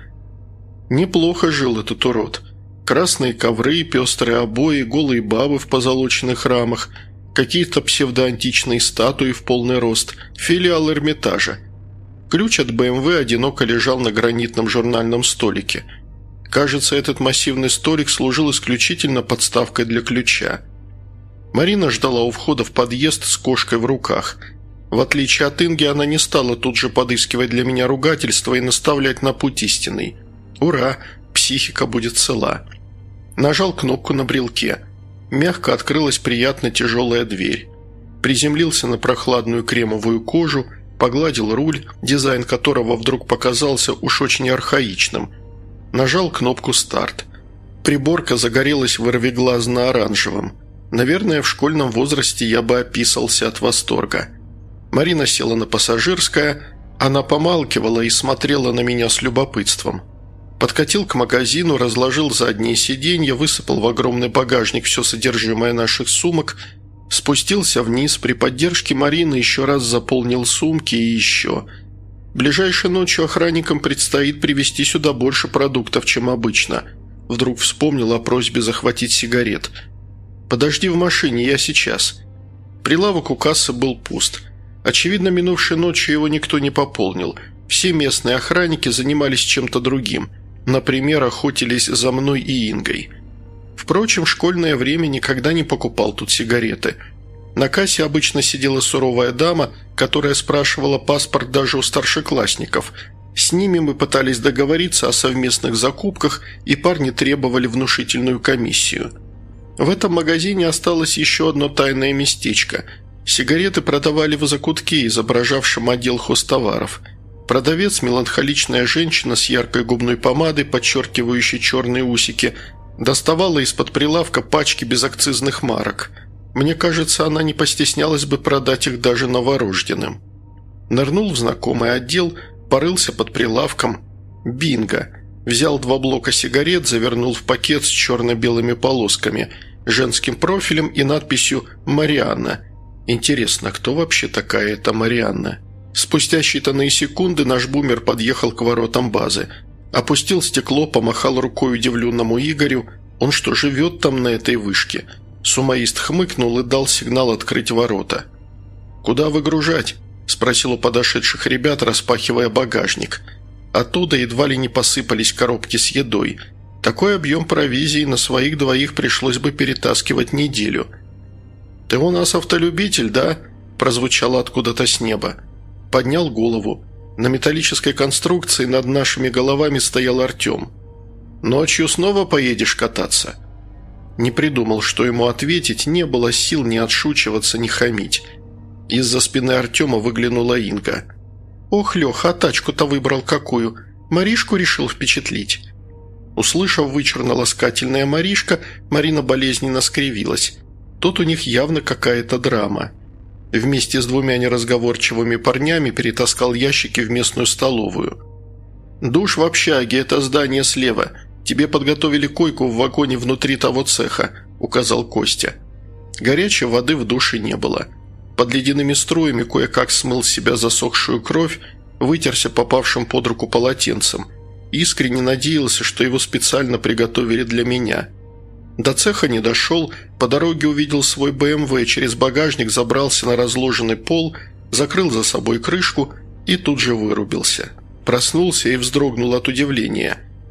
Неплохо жил этот урод. Красные ковры, пестрые обои, голые бабы в позолоченных рамах, какие-то псевдоантичные статуи в полный рост, филиал Эрмитажа. Ключ от БМВ одиноко лежал на гранитном журнальном столике. Кажется, этот массивный столик служил исключительно подставкой для ключа. Марина ждала у входа в подъезд с кошкой в руках. В отличие от Инги, она не стала тут же подыскивать для меня ругательства и наставлять на путь истинный. Ура, психика будет цела. Нажал кнопку на брелке. Мягко открылась приятно тяжелая дверь. Приземлился на прохладную кремовую кожу, погладил руль, дизайн которого вдруг показался уж очень архаичным. Нажал кнопку «Старт». Приборка загорелась вырвиглазно-оранжевым. Наверное, в школьном возрасте я бы описался от восторга. Марина села на пассажирское, она помалкивала и смотрела на меня с любопытством. Подкатил к магазину, разложил задние сиденья, высыпал в огромный багажник все содержимое наших сумок, спустился вниз, при поддержке Марины еще раз заполнил сумки и еще. Ближайшей ночью охранникам предстоит привезти сюда больше продуктов, чем обычно. Вдруг вспомнил о просьбе захватить сигарет. «Подожди в машине, я сейчас». Прилавок у кассы был пуст. Очевидно, минувшей ночью его никто не пополнил. Все местные охранники занимались чем-то другим. Например, охотились за мной и Ингой. Впрочем, в школьное время никогда не покупал тут сигареты. На кассе обычно сидела суровая дама, которая спрашивала паспорт даже у старшеклассников. С ними мы пытались договориться о совместных закупках, и парни требовали внушительную комиссию. В этом магазине осталось еще одно тайное местечко. Сигареты продавали в закутке, изображавшем отдел хозтоваров. Продавец, меланхоличная женщина с яркой губной помадой, подчеркивающей черные усики, доставала из-под прилавка пачки безакцизных марок. Мне кажется, она не постеснялась бы продать их даже новорожденным. Нырнул в знакомый отдел, порылся под прилавком. Бинго! Взял 2 блока сигарет, завернул в пакет с черно-белыми полосками, женским профилем и надписью «Марианна». Интересно, кто вообще такая эта Марианна? Спустя считанные секунды наш бумер подъехал к воротам базы. Опустил стекло, помахал рукой удивленному Игорю. Он что, живет там на этой вышке? Сумоист хмыкнул и дал сигнал открыть ворота. «Куда выгружать?» – спросил у подошедших ребят, распахивая багажник. Оттуда едва ли не посыпались коробки с едой. Такой объем провизии на своих 2 пришлось бы перетаскивать неделю. «Ты у нас автолюбитель, да?» – прозвучало откуда-то с неба. Поднял голову. На металлической конструкции над нашими головами стоял Артем. «Ночью снова поедешь кататься?» Не придумал, что ему ответить, не было сил ни отшучиваться, ни хамить. Из-за спины Артема выглянула Инга. «Ох, Леха, а тачку-то выбрал какую? Маришку решил впечатлить». Услышав вычурно-ласкательная Маришка, Марина болезненно скривилась. Тут у них явно какая-то драма. Вместе с 2 неразговорчивыми парнями перетаскал ящики в местную столовую. «Душ в общаге, это здание слева. Тебе подготовили койку в вагоне внутри того цеха», – указал Костя. Горячей воды в душе не было. Под ледяными струями кое-как смыл с себя засохшую кровь, вытерся попавшим под руку полотенцем. Искренне надеялся, что его специально приготовили для меня. До цеха не дошел, по дороге увидел свой БМВ, через багажник забрался на разложенный пол, закрыл за собой крышку и тут же вырубился. Проснулся и вздрогнул от удивления.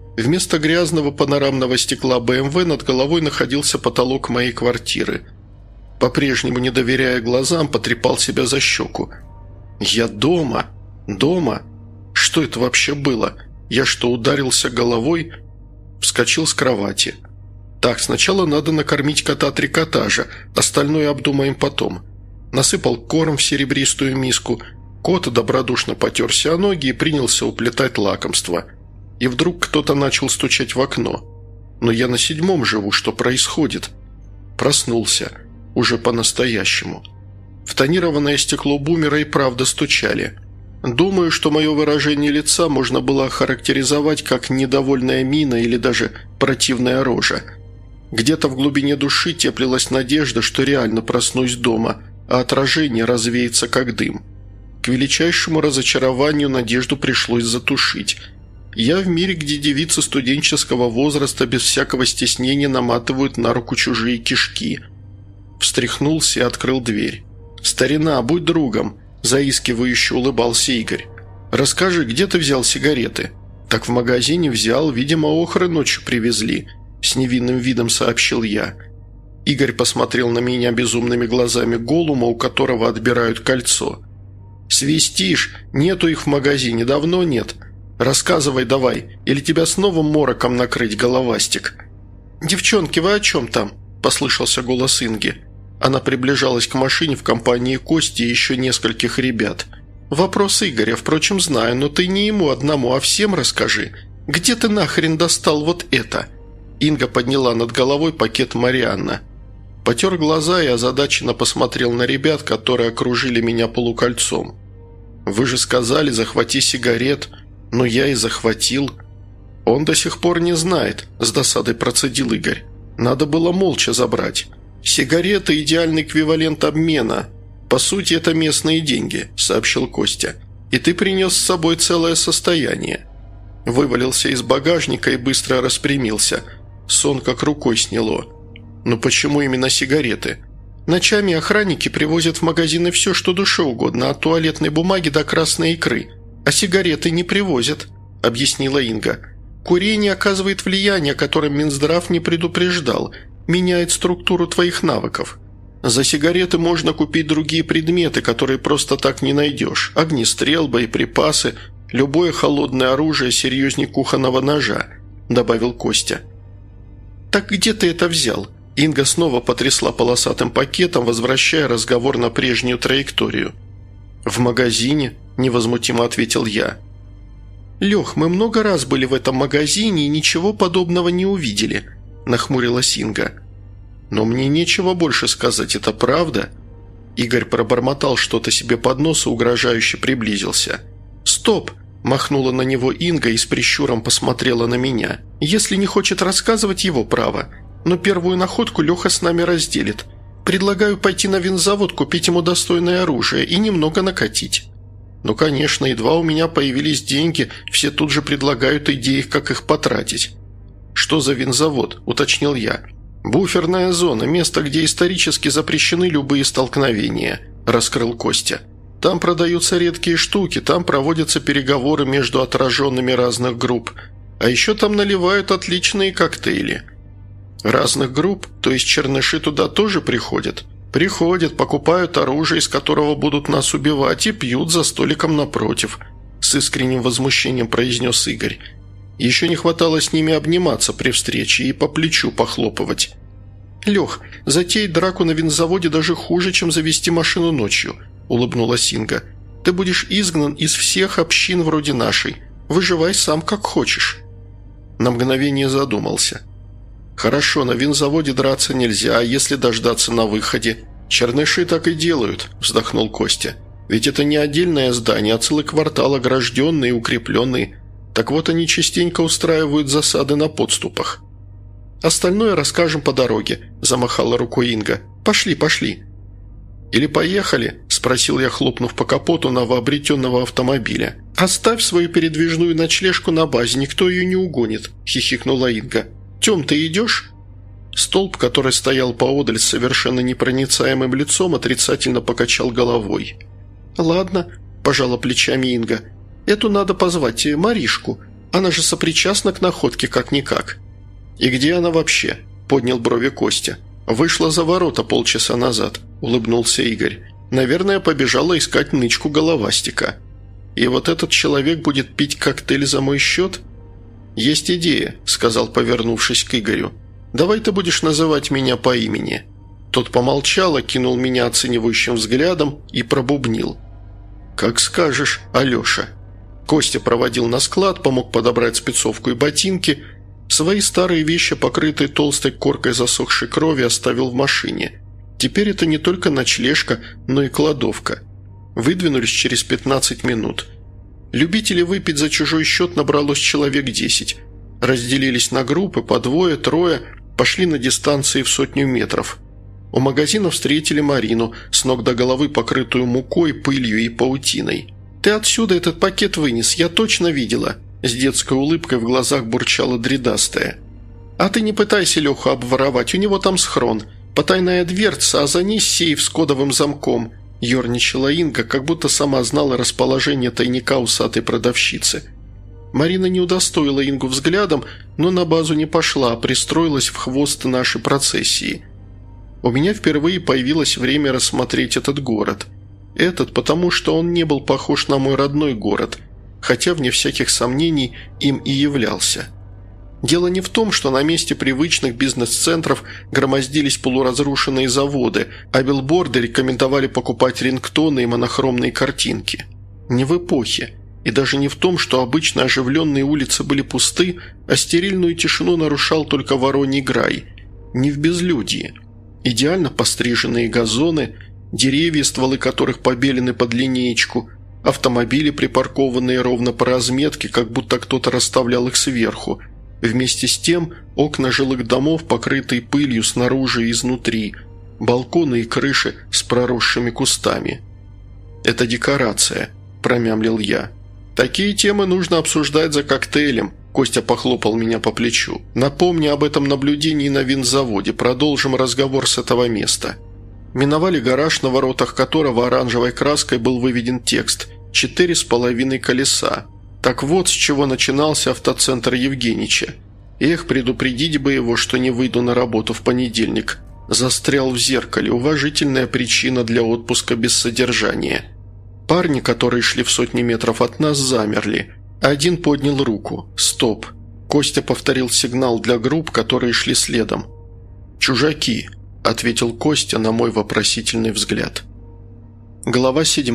Вместо грязного панорамного стекла БМВ над головой находился потолок моей квартиры. По-прежнему, не доверяя глазам, потрепал себя за щеку. «Я дома? Дома? Что это вообще было? Я что, ударился головой?» Вскочил с кровати. «Так, сначала надо накормить кота трикотажа, остальное обдумаем потом». Насыпал корм в серебристую миску. Кот добродушно потерся о ноги и принялся уплетать лакомство. И вдруг кто-то начал стучать в окно. «Но я на 7-м живу, что происходит?» Проснулся. Уже по-настоящему. В тонированное стекло бумера и правда стучали. Думаю, что мое выражение лица можно было охарактеризовать как недовольная мина или даже противная рожа. Где-то в глубине души теплилась надежда, что реально проснусь дома, а отражение развеется как дым. К величайшему разочарованию надежду пришлось затушить. Я в мире, где девицы студенческого возраста без всякого стеснения наматывают на руку чужие кишки. Встряхнулся и открыл дверь. «Старина, будь другом», – заискивающе улыбался Игорь. «Расскажи, где ты взял сигареты?» «Так в магазине взял, видимо, охры ночью привезли», – с невинным видом сообщил я. Игорь посмотрел на меня безумными глазами голума, у которого отбирают кольцо. «Свистишь? Нету их в магазине, давно нет. Рассказывай давай, или тебя снова мороком накрыть, головастик?» «Девчонки, вы о чем там?» – послышался голос Инги. Она приближалась к машине в компании Кости и еще нескольких ребят. «Вопрос Игоря, впрочем, знаю, но ты не ему одному, а всем расскажи. Где ты нахрен достал вот это?» Инга подняла над головой пакет Марианна. Потер глаза и озадаченно посмотрел на ребят, которые окружили меня полукольцом. «Вы же сказали, захвати сигарет. Но я и захватил». «Он до сих пор не знает», – с досадой процедил Игорь. «Надо было молча забрать. Сигареты – идеальный эквивалент обмена. По сути, это местные деньги», – сообщил Костя. «И ты принес с собой целое состояние». Вывалился из багажника и быстро распрямился. Сон как рукой сняло. «Но почему именно сигареты?» «Ночами охранники привозят в магазины все, что душе угодно, от туалетной бумаги до красной икры. А сигареты не привозят», – объяснила Инга. «Курение оказывает влияние, о котором Минздрав не предупреждал. Меняет структуру твоих навыков. За сигареты можно купить другие предметы, которые просто так не найдешь. Огнестрел, боеприпасы, любое холодное оружие серьезнее кухонного ножа», – добавил Костя. «Так где ты это взял?» Инга снова потрясла полосатым пакетом, возвращая разговор на прежнюю траекторию. «В магазине», – невозмутимо ответил я. «Лех, мы много раз были в этом магазине и ничего подобного не увидели», – нахмурилась Инга. «Но мне нечего больше сказать, это правда?» Игорь пробормотал что-то себе под нос и угрожающе приблизился. «Стоп!» – махнула на него Инга и с прищуром посмотрела на меня. «Если не хочет рассказывать, его право. Но первую находку Леха с нами разделит. Предлагаю пойти на винзавод, купить ему достойное оружие и немного накатить». «Ну, конечно, едва у меня появились деньги, все тут же предлагают идеи, как их потратить». «Что за винзавод?» – уточнил я. «Буферная зона, место, где исторически запрещены любые столкновения», – раскрыл Костя. «Там продаются редкие штуки, там проводятся переговоры между отраженными разных групп. А еще там наливают отличные коктейли». «Разных групп? То есть черныши туда тоже приходят?» «Приходят, покупают оружие, из которого будут нас убивать, и пьют за столиком напротив», – с искренним возмущением произнес Игорь. «Еще не хватало с ними обниматься при встрече и по плечу похлопывать». «Лех, затеять драку на винзаводе даже хуже, чем завести машину ночью», – улыбнулась Инга. «Ты будешь изгнан из всех общин вроде нашей. Выживай сам как хочешь». На мгновение задумался. «Хорошо, на винзаводе драться нельзя, а если дождаться на выходе?» «Черныши так и делают», – вздохнул Костя. «Ведь это не отдельное здание, а целый квартал, огражденный и укрепленный. Так вот они частенько устраивают засады на подступах». «Остальное расскажем по дороге», – замахала рукой Инга. «Пошли, пошли». «Или поехали?» – спросил я, хлопнув по капоту новообретенного автомобиля. «Оставь свою передвижную ночлежку на базе, никто ее не угонит», – хихикнула Инга. «Тем, ты идешь?» Столб, который стоял поодаль с совершенно непроницаемым лицом, отрицательно покачал головой. «Ладно», – пожала плечами Инга. «Эту надо позвать, Маришку. Она же сопричастна к находке как-никак». «И где она вообще?» – поднял брови Костя. «Вышла за ворота полчаса назад», – улыбнулся Игорь. «Наверное, побежала искать нычку головастика. И вот этот человек будет пить коктейль за мой счет?» «Есть идея», – сказал, повернувшись к Игорю. «Давай ты будешь называть меня по имени». Тот помолчал, окинул меня оценивающим взглядом и пробубнил. «Как скажешь, Алеша». Костя проводил на склад, помог подобрать спецовку и ботинки. Свои старые вещи, покрытые толстой коркой засохшей крови, оставил в машине. Теперь это не только ночлежка, но и кладовка. Выдвинулись через 15 минут. Любителей выпить за чужой счет набралось человек 10. Разделились на группы, по двое, трое, пошли на дистанции в 100 метров. У магазина встретили Марину, с ног до головы покрытую мукой, пылью и паутиной. «Ты отсюда этот пакет вынес, я точно видела», – с детской улыбкой в глазах бурчала дредастая. «А ты не пытайся Леху обворовать, у него там схрон. Потайная дверца, а за ней сейф с кодовым замком», – ерничала Инга, как будто сама знала расположение тайника усатой продавщицы. Марина не удостоила Ингу взглядом, но на базу не пошла, а пристроилась в хвост нашей процессии. У меня впервые появилось время рассмотреть этот город. Этот, потому что он не был похож на мой родной город, хотя, вне всяких сомнений, им и являлся. Дело не в том, что на месте привычных бизнес-центров громоздились полуразрушенные заводы, а билборды рекомендовали покупать рингтоны и монохромные картинки. Не в эпохе. И даже не в том, что обычно оживленные улицы были пусты, а стерильную тишину нарушал только Вороний Грай. Не в безлюдье. Идеально постриженные газоны, деревья, стволы которых побелены под линеечку, автомобили, припаркованные ровно по разметке, как будто кто-то расставлял их сверху. Вместе с тем окна жилых домов, покрытые пылью снаружи и изнутри, балконы и крыши с проросшими кустами. «Это декорация», – промямлил я. «Такие темы нужно обсуждать за коктейлем», – Костя похлопал меня по плечу. «Напомни об этом наблюдении на винзаводе, продолжим разговор с этого места». Миновали гараж, на воротах которого оранжевой краской был выведен текст «4,5 колеса». Так вот, с чего начинался автоцентр Евгенича. Эх, предупредить бы его, что не выйду на работу в понедельник. Застрял в зеркале, уважительная причина для отпуска без содержания. Парни, которые шли в 100 метров от нас, замерли. Один поднял руку. «Стоп». Костя повторил сигнал для групп, которые шли следом. «Чужаки», – ответил Костя на мой вопросительный взгляд. Глава 7.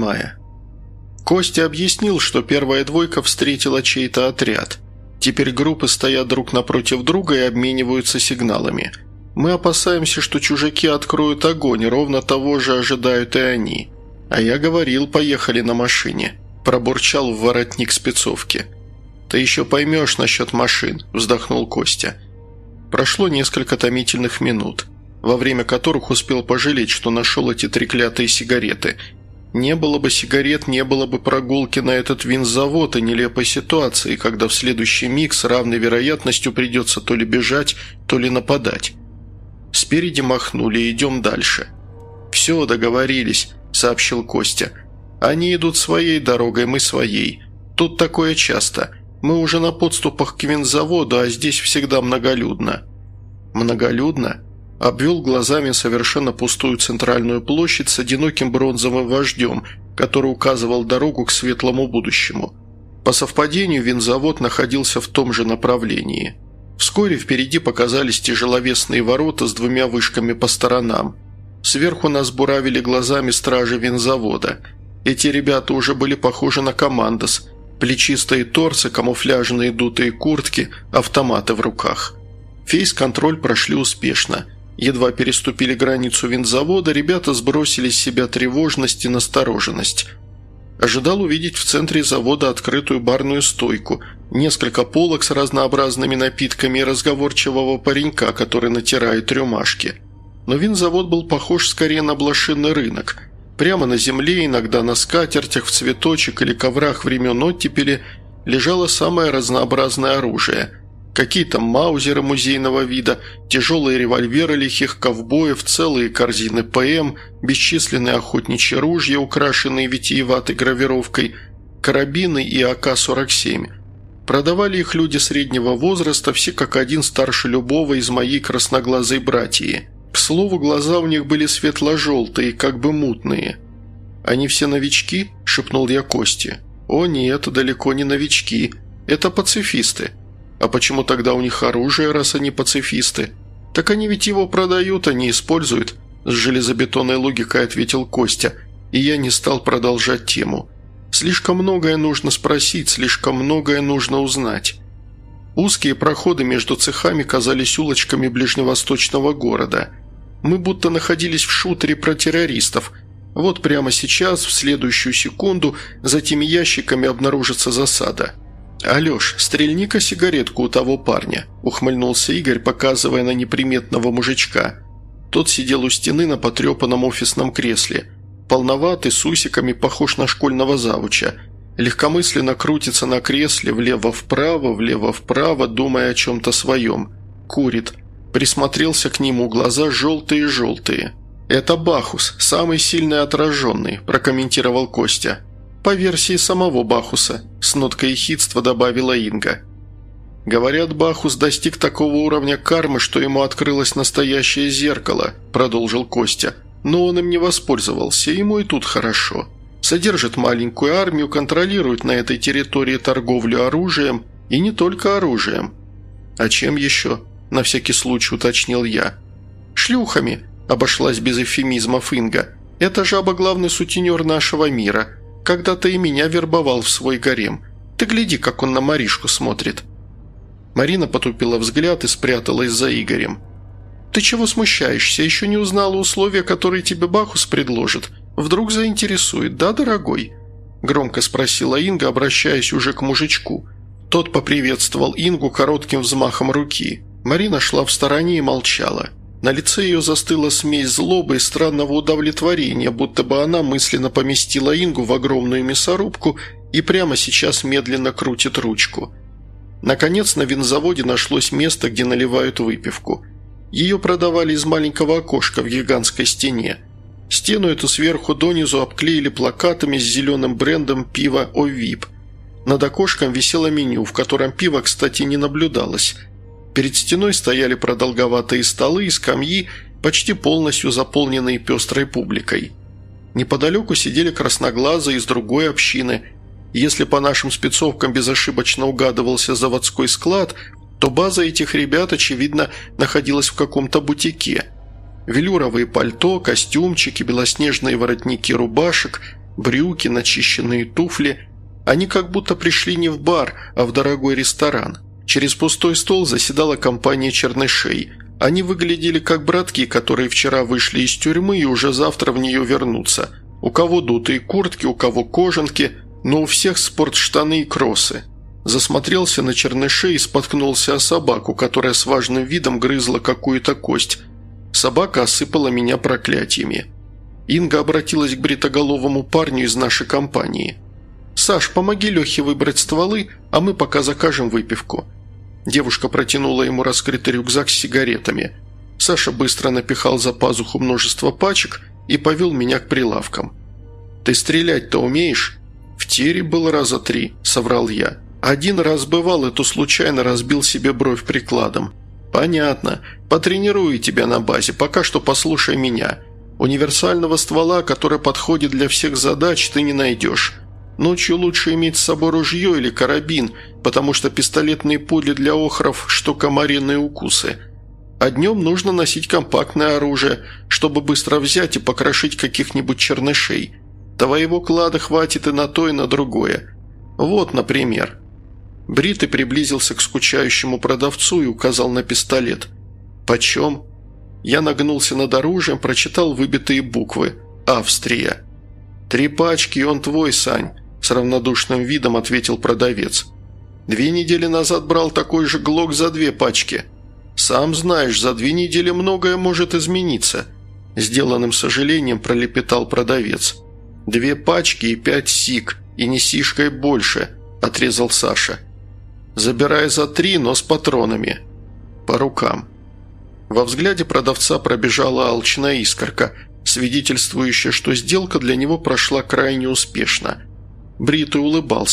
Костя объяснил, что первая двойка встретила чей-то отряд. Теперь группы стоят друг напротив друга и обмениваются сигналами. Мы опасаемся, что чужаки откроют огонь, и ровно того же ожидают и они. А я говорил, поехали на машине. Пробурчал в воротник спецовки. «Ты еще поймешь насчет машин», – вздохнул Костя. Прошло несколько томительных минут, во время которых успел пожалеть, что нашел эти треклятые сигареты. Не было бы сигарет, не было бы прогулки на этот винзавод и нелепой ситуации, когда в следующий миг с равной вероятностью придется то ли бежать, то ли нападать. Спереди махнули, идем дальше. «Все, договорились», – сообщил Костя. «Они идут своей дорогой, мы своей. Тут такое часто. Мы уже на подступах к винзаводу, а здесь всегда многолюдно». «Многолюдно?» Обвел глазами совершенно пустую центральную площадь с одиноким бронзовым вождем, который указывал дорогу к светлому будущему. По совпадению винзавод находился в том же направлении. Вскоре впереди показались тяжеловесные ворота с 2 вышками по сторонам. Сверху нас буравили глазами стражи винзавода. Эти ребята уже были похожи на командос. Плечистые торсы, камуфляжные дутые куртки, автоматы в руках. Фейс-контроль прошли успешно. Едва переступили границу винзавода, ребята сбросили с себя тревожность и настороженность. Ожидал увидеть в центре завода открытую барную стойку, несколько полок с разнообразными напитками и разговорчивого паренька, который натирает рюмашки. Но винзавод был похож скорее на блошиный рынок. Прямо на земле, иногда на скатертях, в цветочек или коврах времен оттепели лежало самое разнообразное оружие. Какие-то маузеры музейного вида, тяжелые револьверы лихих ковбоев, целые корзины ПМ, бесчисленные охотничьи ружья, украшенные витиеватой гравировкой, карабины и АК-47. Продавали их люди среднего возраста, все как один старше любого из моей красноглазой братьи. К слову, глаза у них были светло-желтые, как бы мутные. «Они все новички?» – шепнул я Косте. «О нет, далеко не новички. Это пацифисты. А почему тогда у них оружие, раз они пацифисты? Так они ведь его продают, а не используют», – с железобетонной логикой ответил Костя, и я не стал продолжать тему. Слишком многое нужно спросить, слишком многое нужно узнать. Узкие проходы между цехами казались улочками ближневосточного города. Мы будто находились в шутере про террористов. Вот прямо сейчас, в следующую секунду, за теми ящиками обнаружится засада. «Алеш, стрельни-ка сигаретку у того парня», – ухмыльнулся Игорь, показывая на неприметного мужичка. Тот сидел у стены на потрепанном офисном кресле. Полноватый, с усиками, похож на школьного завуча. Легкомысленно крутится на кресле влево-вправо, думая о чем-то своем. Курит. Присмотрелся к нему, глаза желтые-желтые. «Это Бахус, самый сильный отраженный», – прокомментировал Костя. «По версии самого Бахуса», – с ноткой ехидства добавила Инга. «Говорят, Бахус достиг такого уровня кармы, что ему открылось настоящее зеркало», – продолжил Костя. «Но он им не воспользовался, ему и тут хорошо. Содержит маленькую армию, контролирует на этой территории торговлю оружием, и не только оружием». «А чем еще?» – на всякий случай уточнил я. «Шлюхами», – обошлась без эвфемизмов Инга. «Это жаба главный сутенер нашего мира. Когда-то и меня вербовал в свой гарем. Ты гляди, как он на Маришку смотрит». Марина потупила взгляд и спряталась за Игорем. «Ты чего смущаешься? Еще не узнала условия, которые тебе Бахус предложит? Вдруг заинтересует, да, дорогой?» Громко спросила Инга, обращаясь уже к мужичку. Тот поприветствовал Ингу коротким взмахом руки. Марина шла в стороне и молчала. На лице ее застыла смесь злобы и странного удовлетворения, будто бы она мысленно поместила Ингу в огромную мясорубку и прямо сейчас медленно крутит ручку. Наконец на винзаводе нашлось место, где наливают выпивку. Ее продавали из маленького окошка в гигантской стене. Стену эту сверху донизу обклеили плакатами с зеленым брендом пива «Овип». Над окошком висело меню, в котором пива, кстати, не наблюдалось. Перед стеной стояли продолговатые столы и скамьи, почти полностью заполненные пестрой публикой. Неподалеку сидели красноглазые из другой общины. Если по нашим спецовкам безошибочно угадывался заводской склад, то база этих ребят, очевидно, находилась в каком-то бутике. Велюровые пальто, костюмчики, белоснежные воротники рубашек, брюки, начищенные туфли. Они как будто пришли не в бар, а в дорогой ресторан. Через пустой стол заседала компания чернышей. Они выглядели как братки, которые вчера вышли из тюрьмы и уже завтра в нее вернутся. У кого дутые куртки, у кого кожанки, но у всех спортштаны и кроссы. Засмотрелся на чернышей и споткнулся о собаку, которая с важным видом грызла какую-то кость. Собака осыпала меня проклятиями. Инга обратилась к бритоголовому парню из нашей компании. «Саш, помоги Лехе выбрать стволы, а мы пока закажем выпивку». Девушка протянула ему раскрытый рюкзак с сигаретами. Саша быстро напихал за пазуху множество пачек и повел меня к прилавкам. «Ты стрелять-то умеешь?» «В тире было раза 3», – соврал я. «Один раз бывал, и то случайно разбил себе бровь прикладом». «Понятно. Потренирую тебя на базе, пока что послушай меня. Универсального ствола, который подходит для всех задач, ты не найдешь. Ночью лучше иметь с собой ружье или карабин, потому что пистолетные пули для охров – что комариные укусы. А днем нужно носить компактное оружие, чтобы быстро взять и покрошить каких-нибудь чернышей. Твоего клада хватит и на то, и на другое. Вот, например». Бритый приблизился к скучающему продавцу и указал на пистолет. «Почем?» Я нагнулся над оружием, прочитал выбитые буквы. «Австрия». «3 пачки, и он твой, Сань», – с равнодушным видом ответил продавец. 2 недели назад брал такой же глок за 2 пачки. Сам знаешь, за 2 недели многое может измениться», – сделанным сожалением пролепетал продавец. 2 пачки и 5 сик, и не сишкой больше», – отрезал Саша. «Забирай за 3, но с патронами. По рукам». Во взгляде продавца пробежала алчная искорка, свидетельствующая, что сделка для него прошла крайне успешно. Бритый улыбался.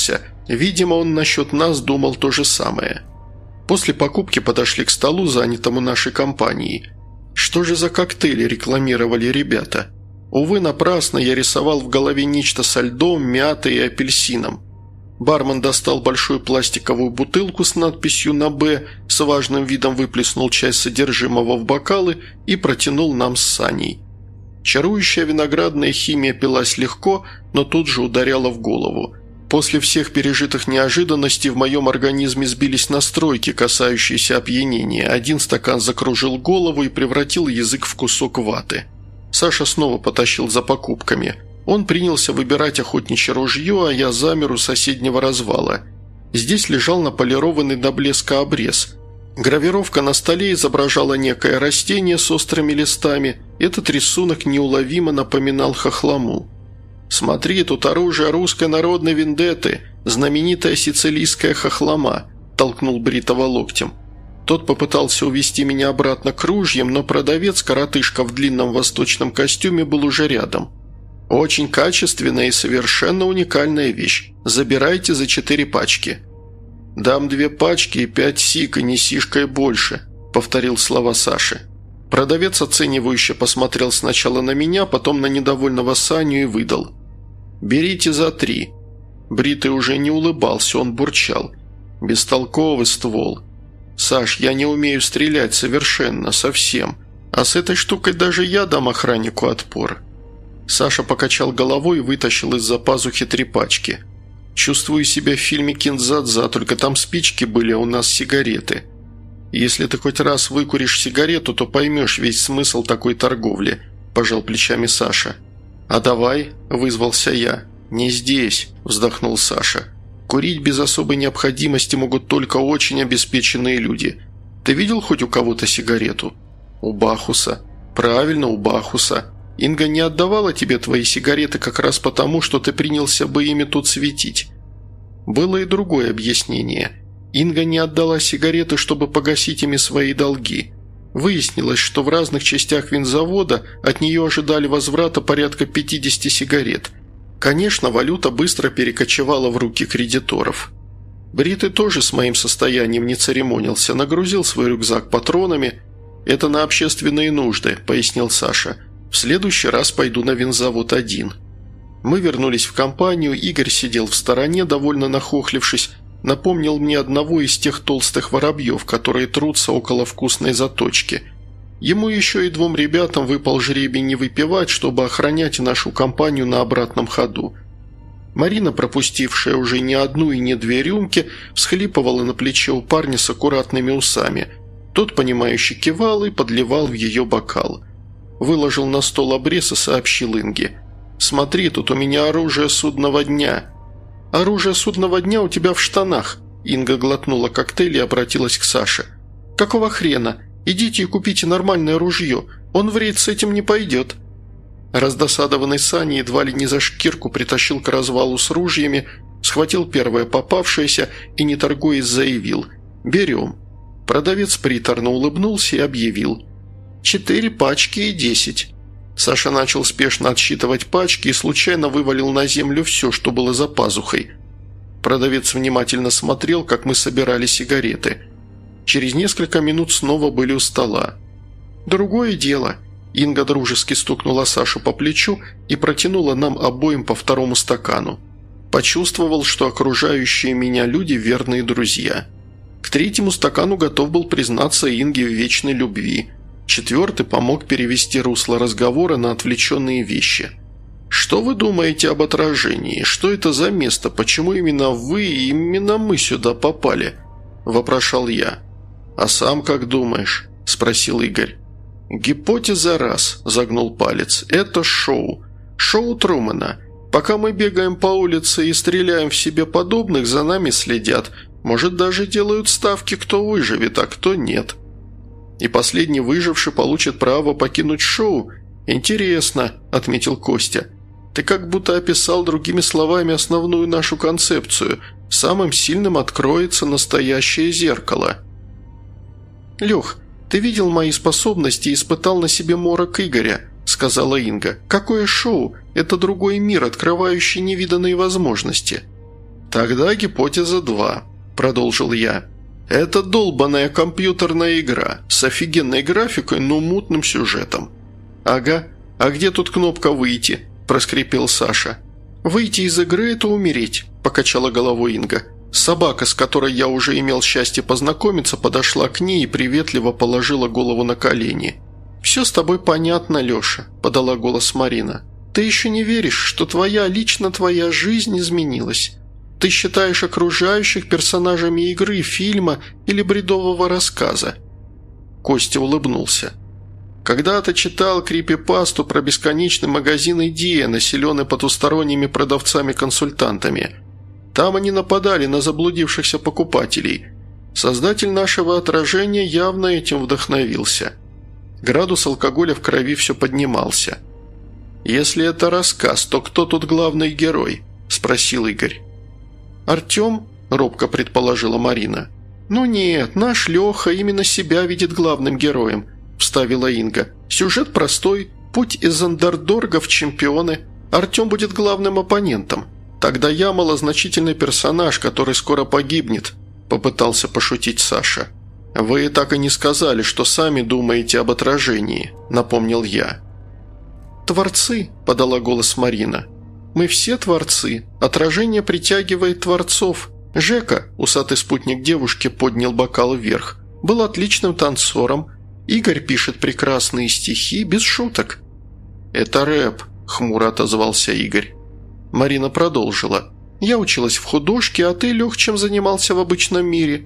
Видимо, он насчет нас думал то же самое. После покупки подошли к столу, занятому нашей компанией. Что же за коктейли рекламировали ребята? Увы, напрасно, я рисовал в голове нечто со льдом, мятой и апельсином. Бармен достал большую пластиковую бутылку с надписью на «Б», с важным видом выплеснул часть содержимого в бокалы и протянул нам с Саней. Чарующая виноградная химия пилась легко, но тут же ударяла в голову. После всех пережитых неожиданностей в моем организме сбились настройки, касающиеся опьянения. Один стакан закружил голову и превратил язык в кусок ваты. Саша снова потащил за покупками. Он принялся выбирать охотничье ружье, а я замер у соседнего развала. Здесь лежал наполированный до блеска обрез. Гравировка на столе изображала некое растение с острыми листами. Этот рисунок неуловимо напоминал хохлому. «Смотри, тут оружие русской народной вендетты, знаменитая сицилийская хохлома», – толкнул Бритова локтем. Тот попытался увести меня обратно к ружьям, но продавец-коротышка в длинном восточном костюме был уже рядом. «Очень качественная и совершенно уникальная вещь. Забирайте за 4 пачки». «Дам 2 пачки и 5 сик, и не сишкой больше», – повторил слова Саши. Продавец оценивающе посмотрел сначала на меня, потом на недовольного Саню и выдал: «Берите за 3». Бритый уже не улыбался, он бурчал: «Бестолковый ствол. Саш, я не умею стрелять совершенно, совсем. А с этой штукой даже я дам охраннику отпор». Саша покачал головой и вытащил из-за пазухи 3 пачки. «Чувствую себя в фильме «Киндзадза», только там спички были, а у нас сигареты. Если ты хоть раз выкуришь сигарету, то поймешь весь смысл такой торговли», – пожал плечами Саша. «А давай», – вызвался я. «Не здесь», – вздохнул Саша. «Курить без особой необходимости могут только очень обеспеченные люди. Ты видел хоть у кого-то сигарету?» «У Бахуса». «Правильно, у Бахуса. Инга не отдавала тебе твои сигареты как раз потому, что ты принялся бы ими тут светить». Было и другое объяснение. Инга не отдала сигареты, чтобы погасить ими свои долги. Выяснилось, что в разных частях винзавода от нее ожидали возврата порядка 50 сигарет. Конечно, валюта быстро перекочевала в руки кредиторов. Бритый тоже с моим состоянием не церемонился, нагрузил свой рюкзак патронами. «Это на общественные нужды», – пояснил Саша. «В следующий раз пойду на винзавод один». Мы вернулись в компанию, Игорь сидел в стороне, довольно нахохлившись, напомнил мне одного из тех толстых воробьев, которые трутся около вкусной заточки. Ему еще и 2 ребятам выпал жребий не выпивать, чтобы охранять нашу компанию на обратном ходу. Марина, пропустившая уже не 1 и не 2 рюмки, всхлипывала на плече у парня с аккуратными усами. Тот, понимающе кивал и подливал в ее бокал. Выложил на стол обрез и сообщил Инге: «Смотри, тут у меня оружие судного дня». «Оружие судного дня у тебя в штанах», – Инга глотнула коктейль и обратилась к Саше. «Какого хрена? Идите и купите нормальное ружье, он в рейд с этим не пойдет». Раздосадованный Саня едва ли не за шкирку притащил к развалу с ружьями, схватил первое попавшееся и, не торгуясь, заявил: «Берем». Продавец приторно улыбнулся и объявил: 4 пачки и 10. Саша начал спешно отсчитывать пачки и случайно вывалил на землю все, что было за пазухой. Продавец внимательно смотрел, как мы собирали сигареты. Через несколько минут снова были у стола. «Другое дело». Инга дружески стукнула Сашу по плечу и протянула нам обоим по 2 стакану. Почувствовал, что окружающие меня люди – верные друзья. К 3 стакану готов был признаться Инге в вечной любви. 4 помог перевести русло разговора на отвлеченные вещи. «Что вы думаете об отражении? Что это за место? Почему именно вы и именно мы сюда попали?» – вопрошал я. «А сам как думаешь?» – спросил Игорь. «Гипотеза раз», – загнул палец. «Это шоу. Шоу Трумэна. Пока мы бегаем по улице и стреляем в себе подобных, за нами следят. Может, даже делают ставки, кто выживет, а кто нет. И последний выживший получит право покинуть шоу. Интересно», – отметил Костя. «Ты как будто описал другими словами основную нашу концепцию. Самым сильным откроется настоящее зеркало». «Лех, ты видел мои способности и испытал на себе морок Игоря», – сказала Инга. «Какое шоу? Это другой мир, открывающий невиданные возможности». «Тогда гипотеза 2», – продолжил я. «Это долбаная компьютерная игра с офигенной графикой, но мутным сюжетом». «Ага. А где тут кнопка «Выйти»?» – проскрипел Саша. «Выйти из игры – это умереть», – покачала головой Инга. Собака, с которой я уже имел счастье познакомиться, подошла к ней и приветливо положила голову на колени. «Все с тобой понятно, Леша», – подала голос Марина. «Ты еще не веришь, что лично твоя жизнь изменилась. Ты считаешь окружающих персонажами игры, фильма или бредового рассказа». Костя улыбнулся. «Когда-то читал крипипасту про бесконечный магазин «Идея», населенный потусторонними продавцами-консультантами. Там они нападали на заблудившихся покупателей. Создатель нашего отражения явно этим вдохновился». Градус алкоголя в крови все поднимался. «Если это рассказ, то кто тут главный герой?» – спросил Игорь. «Артем?» – робко предположила Марина. «Ну нет, наш Леха именно себя видит главным героем», – вставила Инга. «Сюжет простой, путь из андердога в чемпионы. Артем будет главным оппонентом. Тогда я малозначительный персонаж, который скоро погибнет», – попытался пошутить Саша. «Вы так и не сказали, что сами думаете об отражении», – напомнил я. «Творцы», – подала голос Марина. «Мы все творцы. Отражение притягивает творцов. Жека, усатый спутник девушки, поднял бокал вверх. Был отличным танцором. Игорь пишет прекрасные стихи, без шуток». «Это рэп», – хмуро отозвался Игорь. Марина продолжила. «Я училась в художке, а ты, Лех, чем занимался в обычном мире?»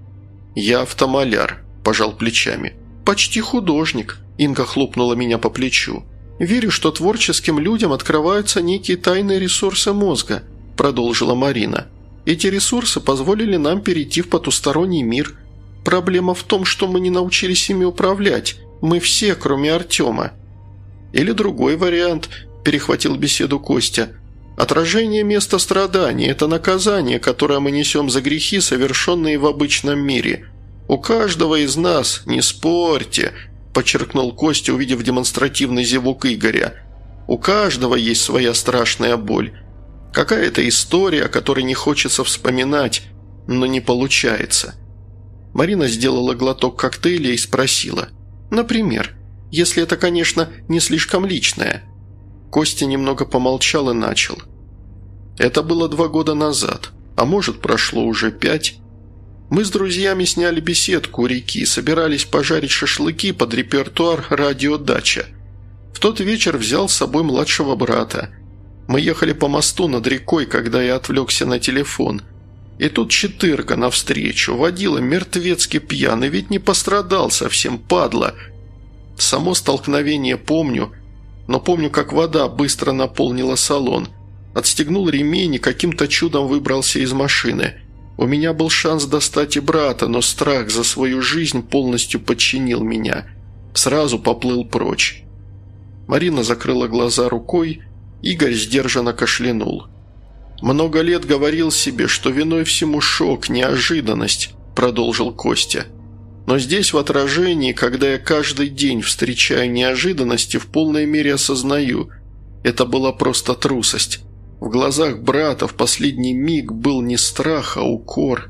«Я автомаляр», – пожал плечами. «Почти художник», – Инга хлопнула меня по плечу. «Верю, что творческим людям открываются некие тайные ресурсы мозга», – продолжила Марина. «Эти ресурсы позволили нам перейти в потусторонний мир. Проблема в том, что мы не научились ими управлять. Мы все, кроме Артема». «Или другой вариант», – перехватил беседу Костя. «Отражение места страданий – это наказание, которое мы несем за грехи, совершенные в обычном мире. У каждого из нас, не спорьте», – подчеркнул Костя, увидев демонстративный зевок Игоря. «У каждого есть своя страшная боль. Какая-то история, о которой не хочется вспоминать, но не получается». Марина сделала глоток коктейля и спросила. «Например, если это, конечно, не слишком личное». Костя немного помолчал и начал. «Это было 2 года назад, а может, прошло уже 5. Мы с друзьями сняли беседку у реки, собирались пожарить шашлыки под репертуар «Радиодача». В тот вечер взял с собой младшего брата. Мы ехали по мосту над рекой, когда я отвлекся на телефон. И тут четырка навстречу, водила мертвецки пьяный, ведь не пострадал совсем, падла. Само столкновение помню, но помню, как вода быстро наполнила салон. Отстегнул ремень и каким-то чудом выбрался из машины. У меня был шанс достать и брата, но страх за свою жизнь полностью подчинил меня. Сразу поплыл прочь». Марина закрыла глаза рукой, Игорь сдержанно кашлянул. «Много лет говорил себе, что виной всему шок, неожиданность», – продолжил Костя. «Но здесь, в отражении, когда я каждый день встречаю неожиданности, в полной мере осознаю, это была просто трусость. В глазах брата в последний миг был не страх, а укор».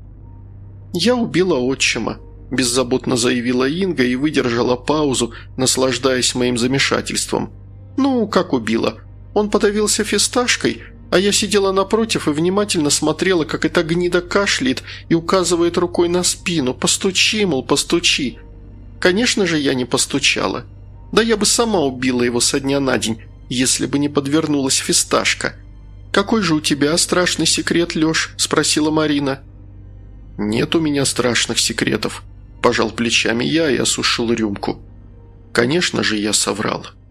«Я убила отчима», – беззаботно заявила Инга и выдержала паузу, наслаждаясь моим замешательством. «Ну, как убила? Он подавился фисташкой, а я сидела напротив и внимательно смотрела, как эта гнида кашляет и указывает рукой на спину. Постучи, мол, постучи. Конечно же, я не постучала. Да я бы сама убила его со дня на день, если бы не подвернулась фисташка. «Какой же у тебя страшный секрет, Леш?» – спросила Марина. «Нет у меня страшных секретов», – пожал плечами я и осушил рюмку. «Конечно же, я соврал».